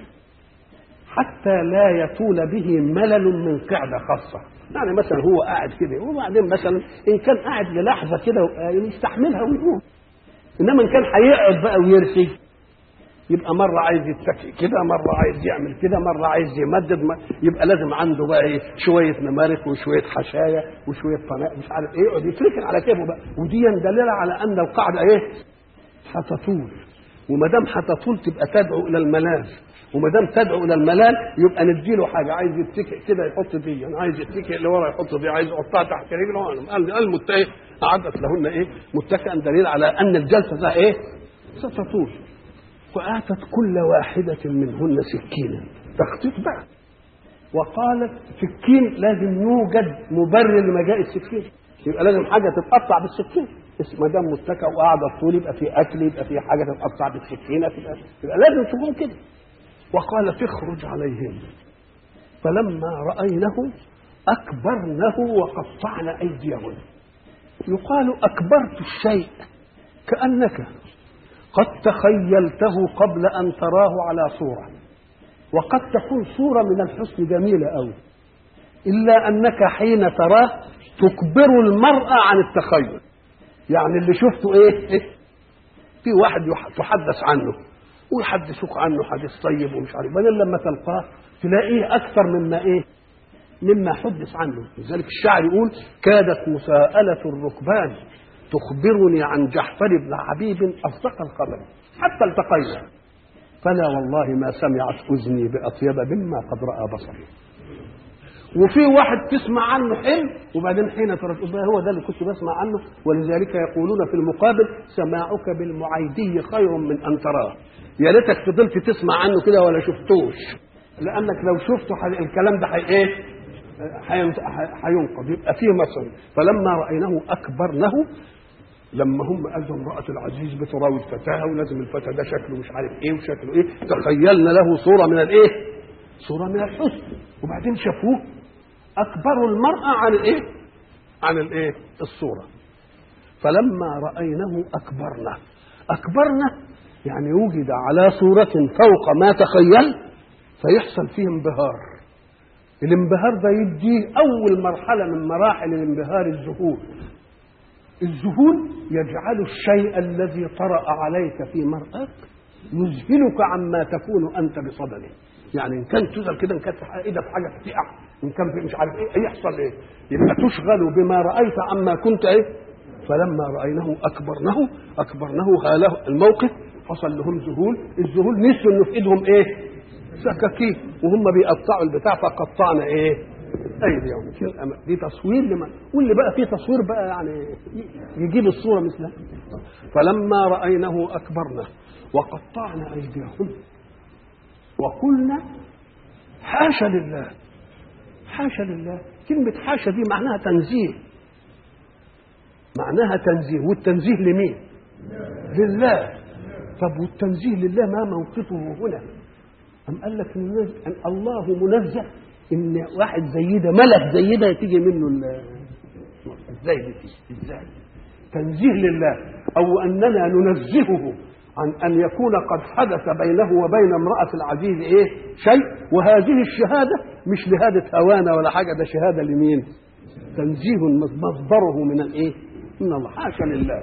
حتى لا يطول به ملل من قعدة خاصة. يعني مثلا هو قاعد كده وبعدين مثلا إن كان قاعد للحظة كده يستحملها ويقوم، إنما إن كان هيقعد بقى ويرسي يبقى مرة عايز يتكئ كده، مرة عايز يعمل كده، مرة عايز يمدد، يبقى لازم عنده بقى إيه شوية نمارك وشوية حشاية وشوية طناء مش عارف إيه، يقعد يتركن على كيفه بقى. ودي دليل على أن القعدة إيه هتطول، وما دام هتطول تبقى تدعو إلى الملال، وما دام تدعو الى الملال يبقى نديله حاجه. عايز يتكئ كده يحط فيه، يعني عايز يتكئ لورا يحط فيه، عايز يحطها تحت رجله. قال المتكئ اعدت لهن ايه متكئا، دليل على ان الجلسه ده ايه ستطول. واتت كل واحده منهن سكينا، تخطيط بقى. وقالت سكين لازم يوجد مبرر لما جاء السكين، يبقى لازم حاجه تتقطع بالسكين. ما دام متكئ وقاعده طول يبقى في اكل، يبقى في حاجه تتقطع بالسكينه، يبقى لازم تكون كده. وقال تخرج عليهم فلما رأينه أكبرنه وقطعن أيديهن. يقال أكبرت الشيء كأنك قد تخيلته قبل أن تراه على صورة، وقد تكون صورة من الحسن جميلة أوي، إلا أنك حين تراه تكبر المرأة عن التخيل. يعني اللي شفته إيه, إيه؟ في واحد تحدث عنه ويحدثوك عنه حديث طيب ومش عارف، بعدين لما تلقاه تلاقيه اكثر مما ايه مما حدث عنه. لذلك الشاعر يقول كادت مساءلة الركبان تخبرني عن جحفر بن حبيب اصدق الخبر حتى التقينا، فلا والله ما سمعت اذني باطيب مما قد راى بصري. وفي واحد تسمع عنه حلم وبعدين حين ترى هو ده اللي كنت بسمع عنه. ولذلك يقولون في المقابل سماعك بالمعيدي خير من ان تراه. يا ريتك فضلت تسمع عنه كده ولا شفتوش، لانك لو شفته الكلام ده حي ايه هينقض. يبقى فيه مثل. فلما رايناه اكبرنه، لما هم قالوا امراه العزيز بتراود فتاها ولازم الفتى ده شكله مش عارف ايه وشكله ايه، تخيلنا له صوره من الايه صوره من الحسن، وبعدين شافوه اكبروا المراه عن الايه عن الايه الصوره. فلما رايناه اكبرنا اكبرنا يعني وجد على صورة فوق ما تخيل، فيحصل فيه انبهار. الانبهار ده يديه أول مرحلة من مراحل الانبهار الذهول. الذهول يجعل الشيء الذي طرأ عليك في مرآك يذهلك عما تكون أنت بصدده. يعني إن كان تذهل كده، إن كانت إيدك في حاجة تقع، إن كان في مش عارف إيه يحصل إيه، يبقى تشغل بما رأيت عما كنت إيه. فلما رأيناه أكبرنه أكبرنه هاله الموقف، حصل لهم ذهول. الذهول نسوا انه في ايدهم ايه سكاكين وهم بيقطعوا البتاع، فقطعنا ايه ايديهم. دي تصوير لما واللي بقى فيه تصوير بقى يعني يجيب الصوره مثلها. فلما راينه اكبرنا وقطعنا ايديهم وقلنا حاشا لله. حاشا لله، كلمة حاشا دي معناها تنزيه، معناها تنزيه، والتنزيه لمين؟ لله. طب والتنزيه لله ما موقفه هنا؟ أم قال لك إن الله منزه إن واحد زي ده ملك زي ده تيجي منه ازاي دي؟ ازاي؟ تنزيه لله، أو أننا ننزهه عن أن يكون قد حدث بينه وبين امرأة العزيز إيه؟ شيء، وهذه الشهادة مش شهادة هوانة ولا حاجة، ده شهادة لمين؟ تنزيه مصدره من الإيه؟ من الله. حاشا لله،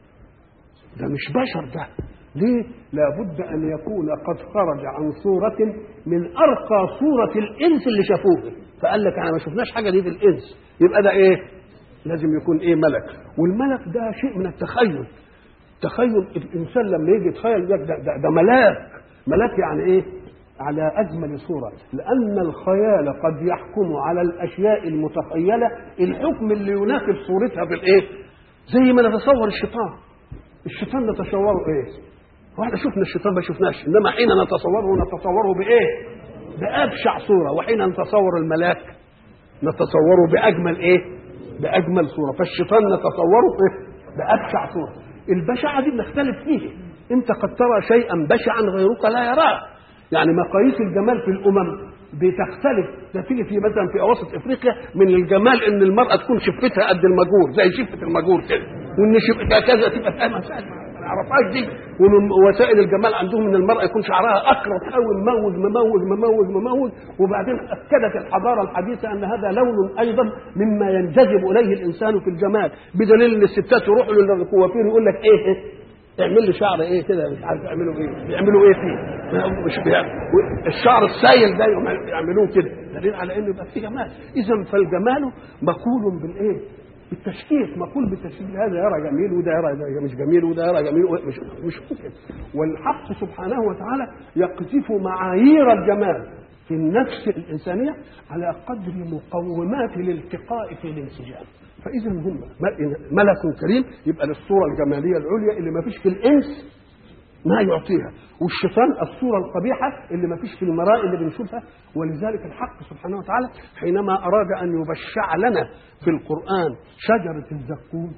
ده مش بشر ده. ليه؟ لابد أن يكون قد خرج عن صورة من أرقى صورة الإنس اللي شافوه، فقال لك أنا ما شفناش حاجة دي في الإنس، يبقى ده إيه؟ لازم يكون إيه؟ ملك. والملك ده شيء من التخيل. تخيل الإنسان لما يجي يتخيل ده, ده, ده, ده ملاك. ملاك يعني إيه؟ على أجمل صورة، لأن الخيال قد يحكم على الأشياء المتخيلة الحكم اللي يناسب صورتها بالإيه؟ زي ما نتصور الشيطان. الشيطان نتصوره إيه؟ واحنا شفنا الشيطان ما شفناش، إنما حين نتصوره نتصوره بإيه؟ بأبشع صورة. وحين نتصور الملاك نتصوره بأجمل إيه؟ بأجمل صورة. فالشيطان نتصوره إيه؟ بأبشع صورة. البشعة دي بنختلف فيه. أنت قد ترى شيئا بشعا غيرك لا يراه. يعني مقاييس الجمال في الأمم بتختلف. ده تيجي في مثلا في أوسط أفريقيا من الجمال إن المرأة تكون شفتها قد المجور، زي شفة المجور كده، وإن شفتها كذا تبقى فاهمة ما عرفهاش دي. ومن وسائل الجمال عندهم ان المرأة يكون شعرها اقرب قوي مموج مموج مموج مموج. وبعدين اكدت الحضارة الحديثة ان هذا لون ايضا مما ينجذب اليه الانسان في الجمال، بدليل ان الستات يروحوا للكوافير يقول لك ايه, إيه؟ اعمل لي شعر ايه كده، مش عارف يعملوا ايه، بيعملوا ايه فيه، مش بيعمل الشعر السايل ده يعملوه كده، دليل على انه يبقى فيه جمال. اذا فالجمال مقول بالايه؟ بالتشكيك، مقول بالتشكيك. هذا يرى جميل وده يرى مش جميل وده يرى جميل، مش مش ممكن. والحق سبحانه وتعالى يقذف معايير الجمال في النفس الإنسانية على قدر مقومات الالتقاء في الانسجام. فإذا هم ملك كريم يبقى للصورة الجمالية العليا اللي ما فيش في الإنس ما يعطيها، والشيطان الصورة القبيحة اللي ما فيش في المرائي اللي بنشوفها. ولذلك الحق سبحانه وتعالى حينما أراد أن يبشع لنا في القرآن شجرة الزقوم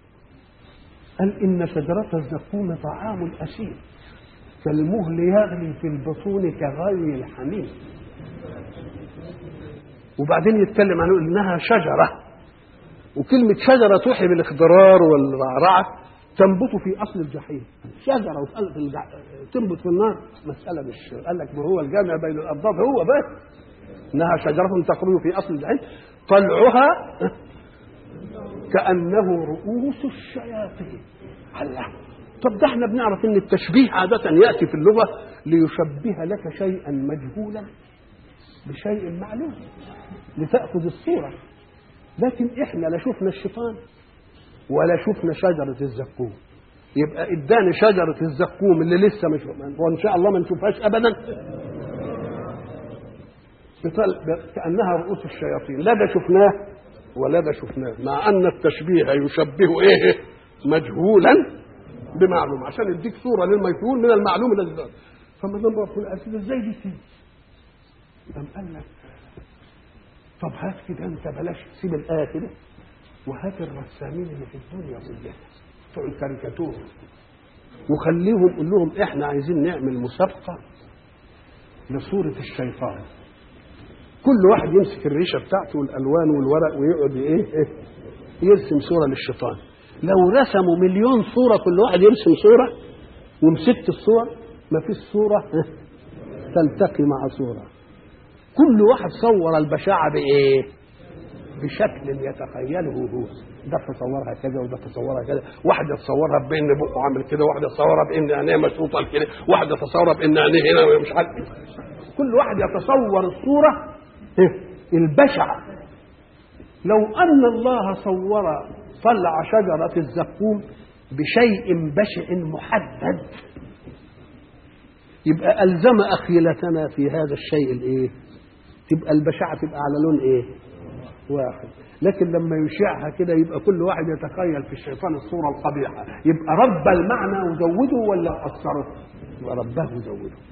قال إن شجرة الزقوم طعام الأثيم كالمهل يغلي في البطون كغلي الحميم. وبعدين يتكلم عنه إنها شجرة، وكلمة شجرة توحي بالاخضرار والرعرعة، تنبت في أصل الجحيم. شجرة وفي الجح... تنبت في النار مسألة مش قال لك ما هو الجامع بين الأضداد هو بس إنها شجرة تخرج في أصل الجحيم طلعها كأنه رؤوس الشياطين. الله، طب ده احنا بنعرف ان التشبيه عادة يأتي في اللغة ليشبه لك شيئا مجهولا بشيء معلوم لتأخذ الصورة. لكن احنا لا شفنا الشيطان ولا شفنا شجرة الزقوم، يبقى اداني شجرة الزقوم اللي لسه مش وان شاء الله ما نشوفهاش ابدا كأنها رؤوس الشياطين. لا ده شفناه ولا ده شفناه، مع ان التشبيه يشبه ايه؟ مجهولا بمعلوم، عشان يديك صورة للمجهول من المعلوم الذي ذكر. فما دام ربنا قال ازاي دي تيجي؟ قام قال لك طب هات كده انت بلاش سيب الآية كده وهات الرسامين اللي في الدنيا كلها بتوع الكاريكاتور وخليهم قول لهم احنا عايزين نعمل مسابقة لصورة الشيطان. كل واحد يمسك الريشة بتاعته والألوان والورق ويقعد ايه, إيه يرسم صورة للشيطان. لو رسموا مليون صورة كل واحد يرسم صورة ومسكت الصور ما فيش صورة تلتقي مع صورة. كل واحد صور البشاعة بإيه؟ بشكل يتخيله هو. ده تصورها كذا وده تصورها كذا، واحد يتصورها بإن بقه عامل كده، واحد يتصورها بإن عينيه مشروطة كده، واحد يتصورها بإن عينيه هنا مش عارف. كل واحد يتصور الصورة البشعة. لو أن الله صور طلع شجرة الزقوم بشيء بشع محدد يبقى ألزم أخيلتنا في هذا الشيء الإيه؟ تبقى البشعة تبقى على لون إيه؟ واحد. لكن لما يشعها كده يبقى كل واحد يتخيل في الشيطان الصورة القبيحة، يبقى رب المعنى وزوده ولا قصره؟ يبقى ربه وزوده.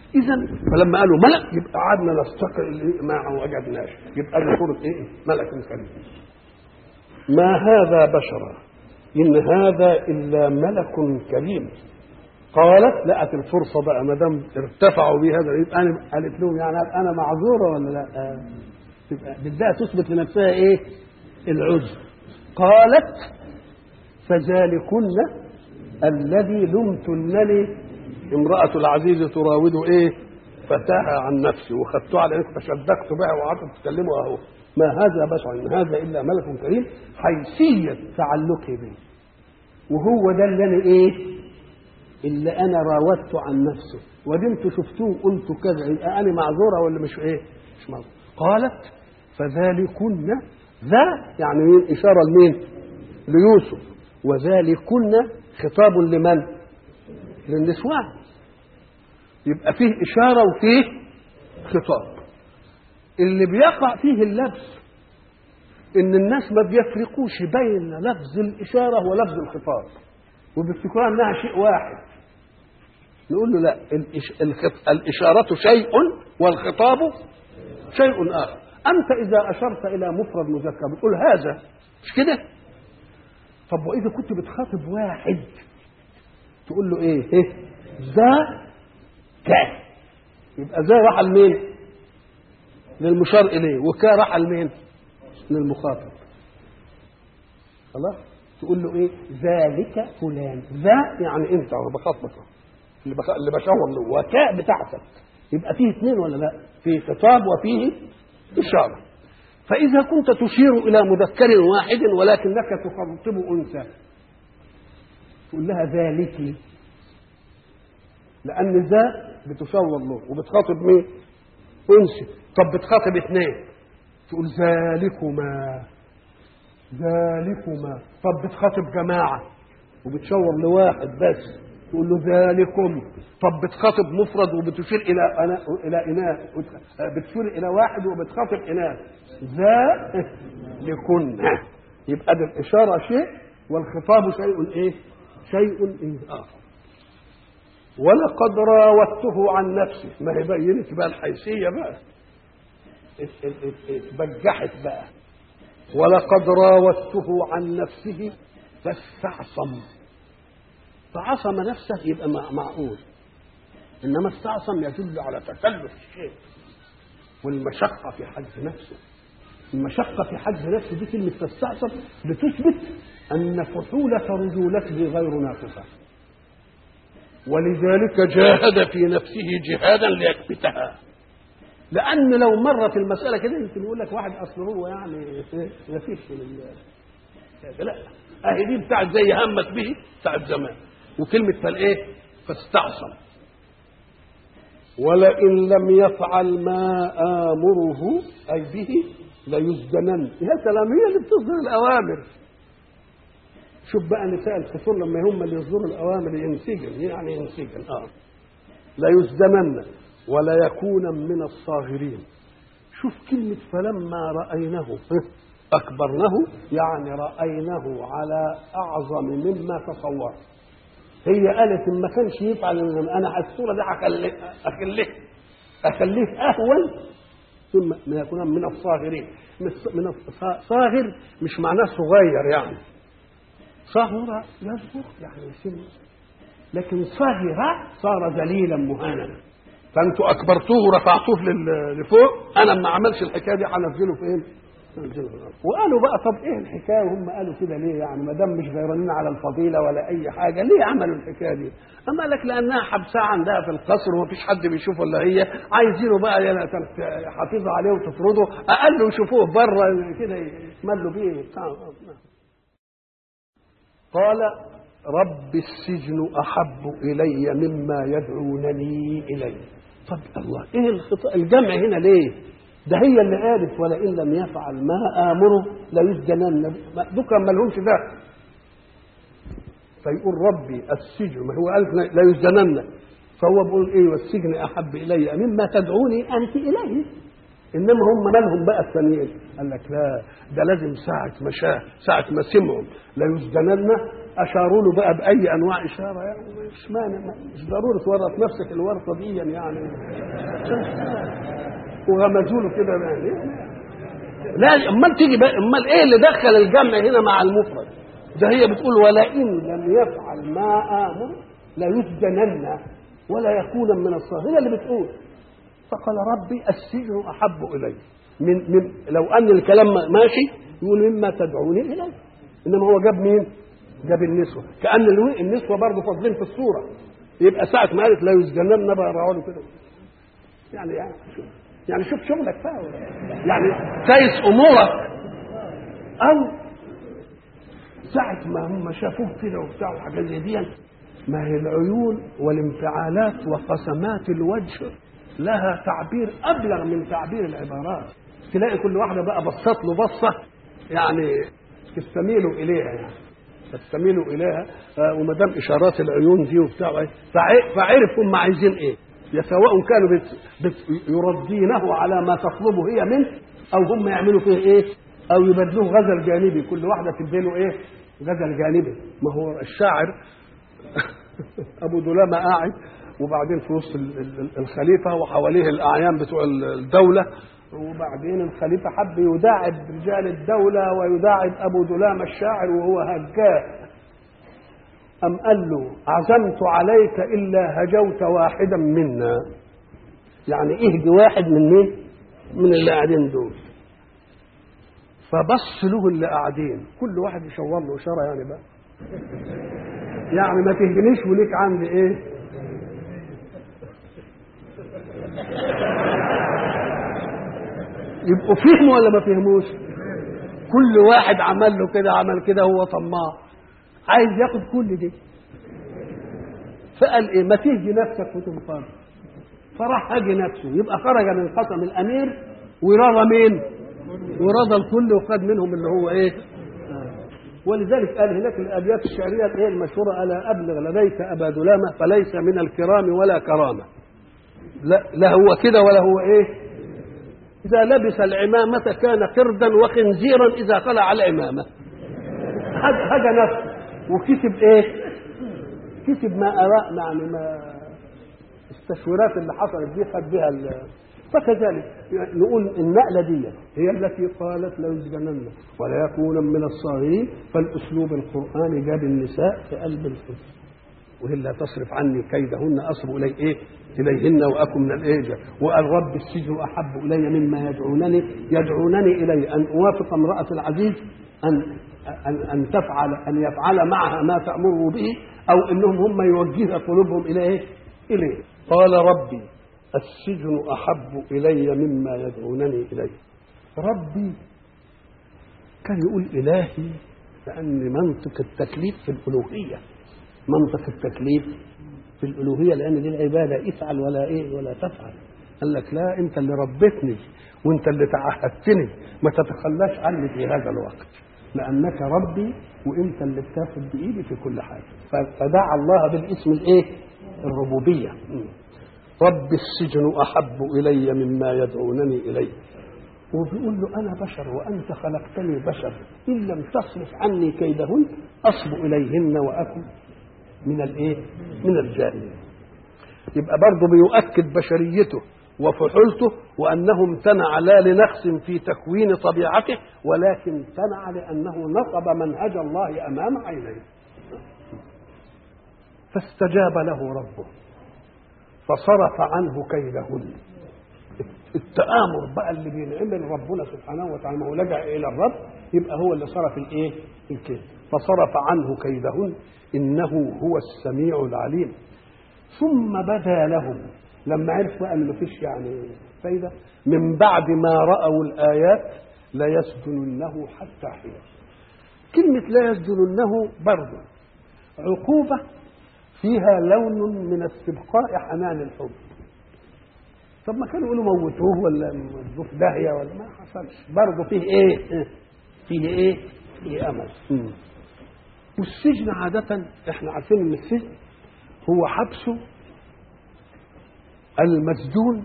إذا فلما قالوا ملك يبقى قعدنا نستقر ما وجدناش، يبقى دي صورة إيه؟ ملك كريم. ما هذا بشرا إن هذا إلا ملك كريم. قالت لقت الفرصة بقى ما دام ارتفعوا بهذا، يبقى أنا قالت لهم يعني أنا معذورة ولا لا؟ تبقى بدها تثبت لنفسها إيه؟ العذر. قالت فذلكن الذي لمتنني امرأة العزيز تراود إيه؟ فتاها عن نفسي وخدتها على إنك فشدكت بها وقعدت تتكلموا أهو. ما هذا بشر إن هذا إلا ملك كريم. حيثية تعلقي به، وهو ده اللي أنا إيه؟ اللي أنا راودت عن نفسه، ودمت شفتوه قلت كذا، يبقى أنا معذورة ولا مش إيه؟ مش معذورة. قالت فذلكن، ذا يعني مين؟ إشارة لمين؟ ليوسف. وذلكن خطاب لمن؟ للنسوان. يبقى فيه إشارة وفيه خطاب. اللي بيقع فيه اللبس إن الناس ما بيفرقوش بين لفظ الإشارة ولفظ الخطاب، وبيفتكروا أنها شيء واحد. نقول له لا، الإشارة شيء والخطاب شيء آخر. أنت إذا أشرت إلى مفرد مذكر بتقول هذا، مش كده؟ طب وإذا كنت بتخاطب واحد تقول له إيه؟ إيه؟ ذا كا. يبقى ذا راح لمين؟ للمشار إليه، وكا راح لمين؟ للمخاطب. خلاص؟ تقول له إيه؟ ذلك فلان. ذا يعني أنت بخاطبك اللي بخ... اللي بشاور له، وكاء بتاعتك. يبقى فيه اثنين ولا لا؟ فيه خطاب وفيه إشارة. فإذا كنت تشير إلى مذكر واحد ولكنك تخاطب أنثى تقول لها ذلك، لأن ذا بتشاور له وبتخاطب مين؟ أنثى. طب بتخاطب اثنين تقول ذلكما ذلكما. طب بتخاطب جماعة وبتشاور لواحد بس تقول له ذلكم. طب بتخاطب مفرد وبتشير الى أنا الى اناث، بتشير الى واحد وبتخاطب اناث، ذا لكن. يبقى ده الاشاره شيء والخطاب شيء ايه؟ شيء إيه اخر. ولقد راودته عن نفسه. ما هي بينت بقى الحيثيه بقى، اتبجحت بقى. ولقد راودته عن نفسه فاستعصم. فعصم نفسه يبقى معقول، انما استعصم يدل على تكلف الشيء والمشقه في حجز نفسه. المشقه في حجز نفسه دي كلمه تستعصم بتثبت ان فحوله رجولته غير ناقصه، ولذلك جاهد في نفسه جهادا ليكبتها. لان لو مرت المساله كده يمكن يقول لك واحد اصل هو يعني ما فيش لا، اهي دي بتاعت زي همت به بتاعت زمان. وكلمة فالايه؟ فاستعصم. ولئن لم يفعل ما آمره أي به ليسجنن. يا سلام، هي اللي بتصدر الأوامر. شوف بقى نساء الخصوم لما هم اللي يصدروا الأوامر ينسجن، يعني ينسجن اه ليسجنن ولا يكون من الصاغرين. شوف كلمة فلما رأيناه أكبرناه، يعني رأيناه على أعظم مما تصور. هي قالت إن ما كانش يفعل أنا على الصورة دي أخليه أخليه أخليه أهون ثم ما يكون من الصاغرين. من الصاغر مش معناه صغير، يعني صغر يصغر يعني سن، لكن صغر صار ذليلا مهانا. فأنتوا أكبرتوه ورفعتوه لفوق، أنا ما عملش الحكاية دي هنزله فين؟ وقالوا بقى طب ايه الحكايه وهم قالوا كده ليه؟ يعني ما دام مش غيرانين على الفضيله ولا اي حاجه ليه عملوا الحكايه دي؟ اما قال لك لانها حبسها عندها في القصر ومفيش حد بيشوفه الا هي، عايزينه بقى يحافظوا عليه وتطرده، اقل يشوفوه بره كده يتملوا بيه. قال رب السجن احب الي مما يدعونني اليه. طب الله ايه الخطا الجمع هنا ليه؟ ده هي اللي قالت ولئن لم يفعل ما آمره ليسجنن. دوكا ما لهمش ده. فيقول ربي السجن، ما هو قال ليسجنن، فهو بيقول ايه؟ والسجن احب الي مما تدعوني انت اليه. انما هم مالهم بقى الثانيين؟ قال لك لا، ده لازم ساعه ما شاء ساعه ما سمعوا ليسجنن اشاروا له بقى باي انواع اشاره، يعني مش مانع، مش ضروري تورط نفسك الورطه دي يعني، وغمزوا له كده يعني. لا امال تيجي بقى، امال ايه اللي دخل الجمع هنا مع المفرد ده؟ هي بتقول ولئن لم يفعل ما امر ليسجنن ولا يكون من الصاغرين، هي اللي بتقول. فقال ربي السجن احب الي من من لو ان الكلام ماشي يقول مما تدعوني اليه، انما هو جاب مين؟ جاب النسوه، كان النسوه برضه فاضلين في الصوره، يبقى ساعه ما قالت لا يسجنن بقى راعوا كده يعني يعني شوف يعني شوف شغلك بقى يعني سايس امورك، او ساعه ما هم شافوه كده وبتاع وحاجات زي دي. ما هي العيون والانفعالات وقسمات الوجه لها تعبير ابلغ من تعبير العبارات، تلاقي كل واحده بقى بصت له بصه يعني تستميلوا اليها يعني تستميلوا اليها آه وما دام اشارات العيون دي وبتاع فعرفوا هم عايزين ايه، يا سواء كانوا بت بت يرضينه على ما تطلبه هي منه، او هم يعملوا فيه ايه، او يبدلوه غزل جانبي، كل واحده تديله ايه؟ غزل جانبي. ما هو الشاعر ابو دلامه قاعد وبعدين في وسط الخليفه وحواليه الاعيان بتوع الدوله، وبعدين الخليفه حب يداعب رجال الدوله ويداعب ابو دلامه الشاعر وهو هجاء، أم قال له عزمت عليك إلا هجوت واحدا منا، يعني اهدي واحد من مين؟ من اللي قاعدين دول. فبص له اللي قاعدين كل واحد يشاور له إشارة يعني بقى يعني ما تهجنيش وليك عندي ايه؟ يبقوا فهموا ولا ما فهموش؟ كل واحد عمل له كده عمل كده، هو طماع عايز ياخد كل دي، فقال ايه؟ ما تهجي نفسك وتنفض، فراح هاجي نفسه، يبقى خرج من قسم الامير ورضى مين؟ ورضى الكل وخد منهم اللي هو ايه؟ ولذلك قال هناك الابيات الشعريه الايه المشهوره: الا ابلغ لديك ابا دلامه فليس من الكرام ولا كرامه. لا, لا هو كده ولا هو ايه؟ اذا لبس العمامه كان قردا وخنزيرا اذا خلع العمامه. هذا نفسه وكتب ايه؟ كتب ما اراء يعني ما التشويرات اللي حصلت دي خد بها. فكذلك نقول النقله دي هي التي قالت لا يسجنن ولا يكون من الصاغرين، فالاسلوب القراني جاب النساء في قلب الحزن، وإلا تصرف عني كيدهن اصب الي ايه؟ اليهن واكن من الايه؟ وقال رب السجن احب الي مما يدعونني يدعونني اليه، ان اوافق امراه العزيز ان ان ان تفعل ان يفعل معها ما تامره به، او انهم هم يوجه قلوبهم الى ايه؟ اليه. قال ربي السجن احب الي مما يدعونني اليه. ربي كان يقول الهي لان منطق التكليف في الالوهيه، منطق التكليف في الالوهيه، لان دي العباده افعل ولا ايه ولا تفعل. قال لك لا، انت اللي ربيتني وانت اللي تعهدتني، ما تتخلاش عني في هذا الوقت، لانك ربي وانت اللي بتاخد بايدي في كل حاجه. فدعا الله بالاسم الايه؟ الربوبيه. رب السجن احب الي مما يدعونني اليه. وبيقول له انا بشر وانت خلقتني بشر، ان لم تصرف عني كيدهن اصب اليهن واكن من الايه؟ من الجاهلين. يبقى برضه بيؤكد بشريته وفحولته، وانه امتنع لا لنقص في تكوين طبيعته، ولكن امتنع لانه نصب منهج الله امام عينيه. فاستجاب له ربه فصرف عنه كيدهن. التآمر بقى اللي بينعمل ربنا سبحانه وتعالى، ما هو لجأ الى الرب يبقى هو اللي صرف الايه؟ الكيد. فصرف عنه كيدهن انه هو السميع العليم. ثم بدا لهم لما عرفوا ان مفيش يعني فايده، من بعد ما راوا الايات لا يسجننه حتى حين. كلمه لا يسجننه برضه عقوبه فيها لون من استبقاء حنان الحب. طب ما كانوا يقولوا موتوه ولا موتوه في داهيه ولا ما حصلش، برضه فيه ايه؟ فيه ايه؟ فيه امل. م. والسجن عاده احنا عارفين ان السجن هو حبس المسجون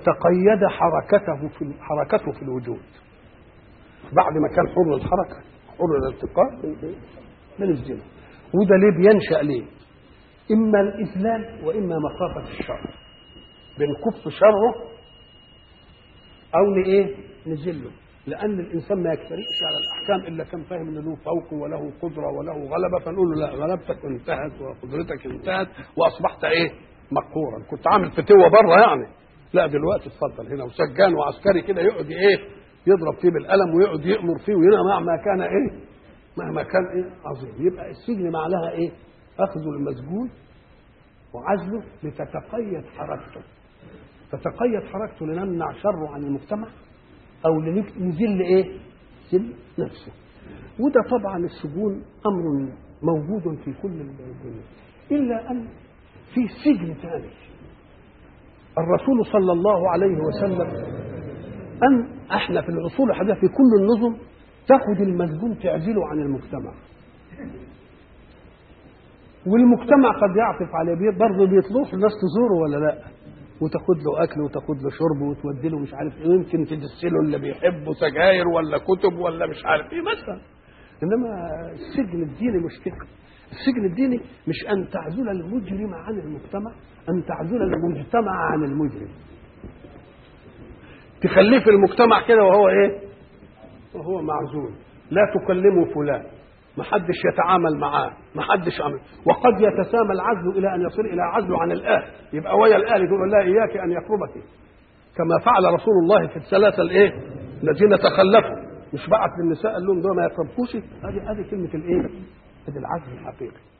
لتتقيد حركته في حركته في الوجود. بعد ما كان حر الحركه حر الالتقاء من الزنا. وده ليه بينشأ ليه؟ إما الإذلال وإما مخافة الشر، بنكف شره أو لإيه؟ نزله، لأن الإنسان ما يكترثش على الأحكام إلا كان فاهم إن له فوق وله قدرة وله غلبة، فنقول له لا، غلبتك انتهت وقدرتك انتهت وأصبحت إيه؟ مقهورا. كنت عامل فتوة بره يعني، لا دلوقتي اتفضل هنا، وسجان وعسكري كده يقعد إيه؟ يضرب فيه بالقلم ويقعد يأمر فيه وينهى مهما كان إيه؟ مهما كان إيه؟ عظيم. يبقى السجن معناها إيه؟ أخذ المسجون وعزله لتتقيد حركته، تتقيد حركته لنمنع شره عن المجتمع أو لنزل إيه؟ زل نفسه. وده طبعا السجون أمر موجود في كل الدنيا، إلا أن في سجن ثاني الرسول صلى الله عليه وسلم أن احنا في الأصول الحديثة في كل النظم تأخذ المسجون تعزله عن المجتمع، والمجتمع قد يعطف عليه برضه، بيطلوش الناس تزوره ولا لا، وتاخد له اكل وتاخد له شرب وتودي له مش عارف ايه، ويمكن تدسله اللي بيحبه سجاير ولا كتب ولا مش عارف ايه مثلا. انما السجن الديني مش كده. السجن الديني مش ان تعزل المجرم عن المجتمع، ان تعزل المجتمع عن المجرم، تخليه في المجتمع كده وهو ايه؟ وهو معزول، لا تكلمه فلان، ما حدش يتعامل معاه، ما حدش عمل. وقد يتسامى العزل الى ان يصل الى عزله عن الاهل، يبقى ويا الاهل يقول لا اياك ان يقربك، كما فعل رسول الله في الثلاثه الايه الذين تخلفوا، مش بعت للنساء قال لهم دول ما يقربكوش. هذه هذه كلمه الايه؟ هذه العزل الحقيقي.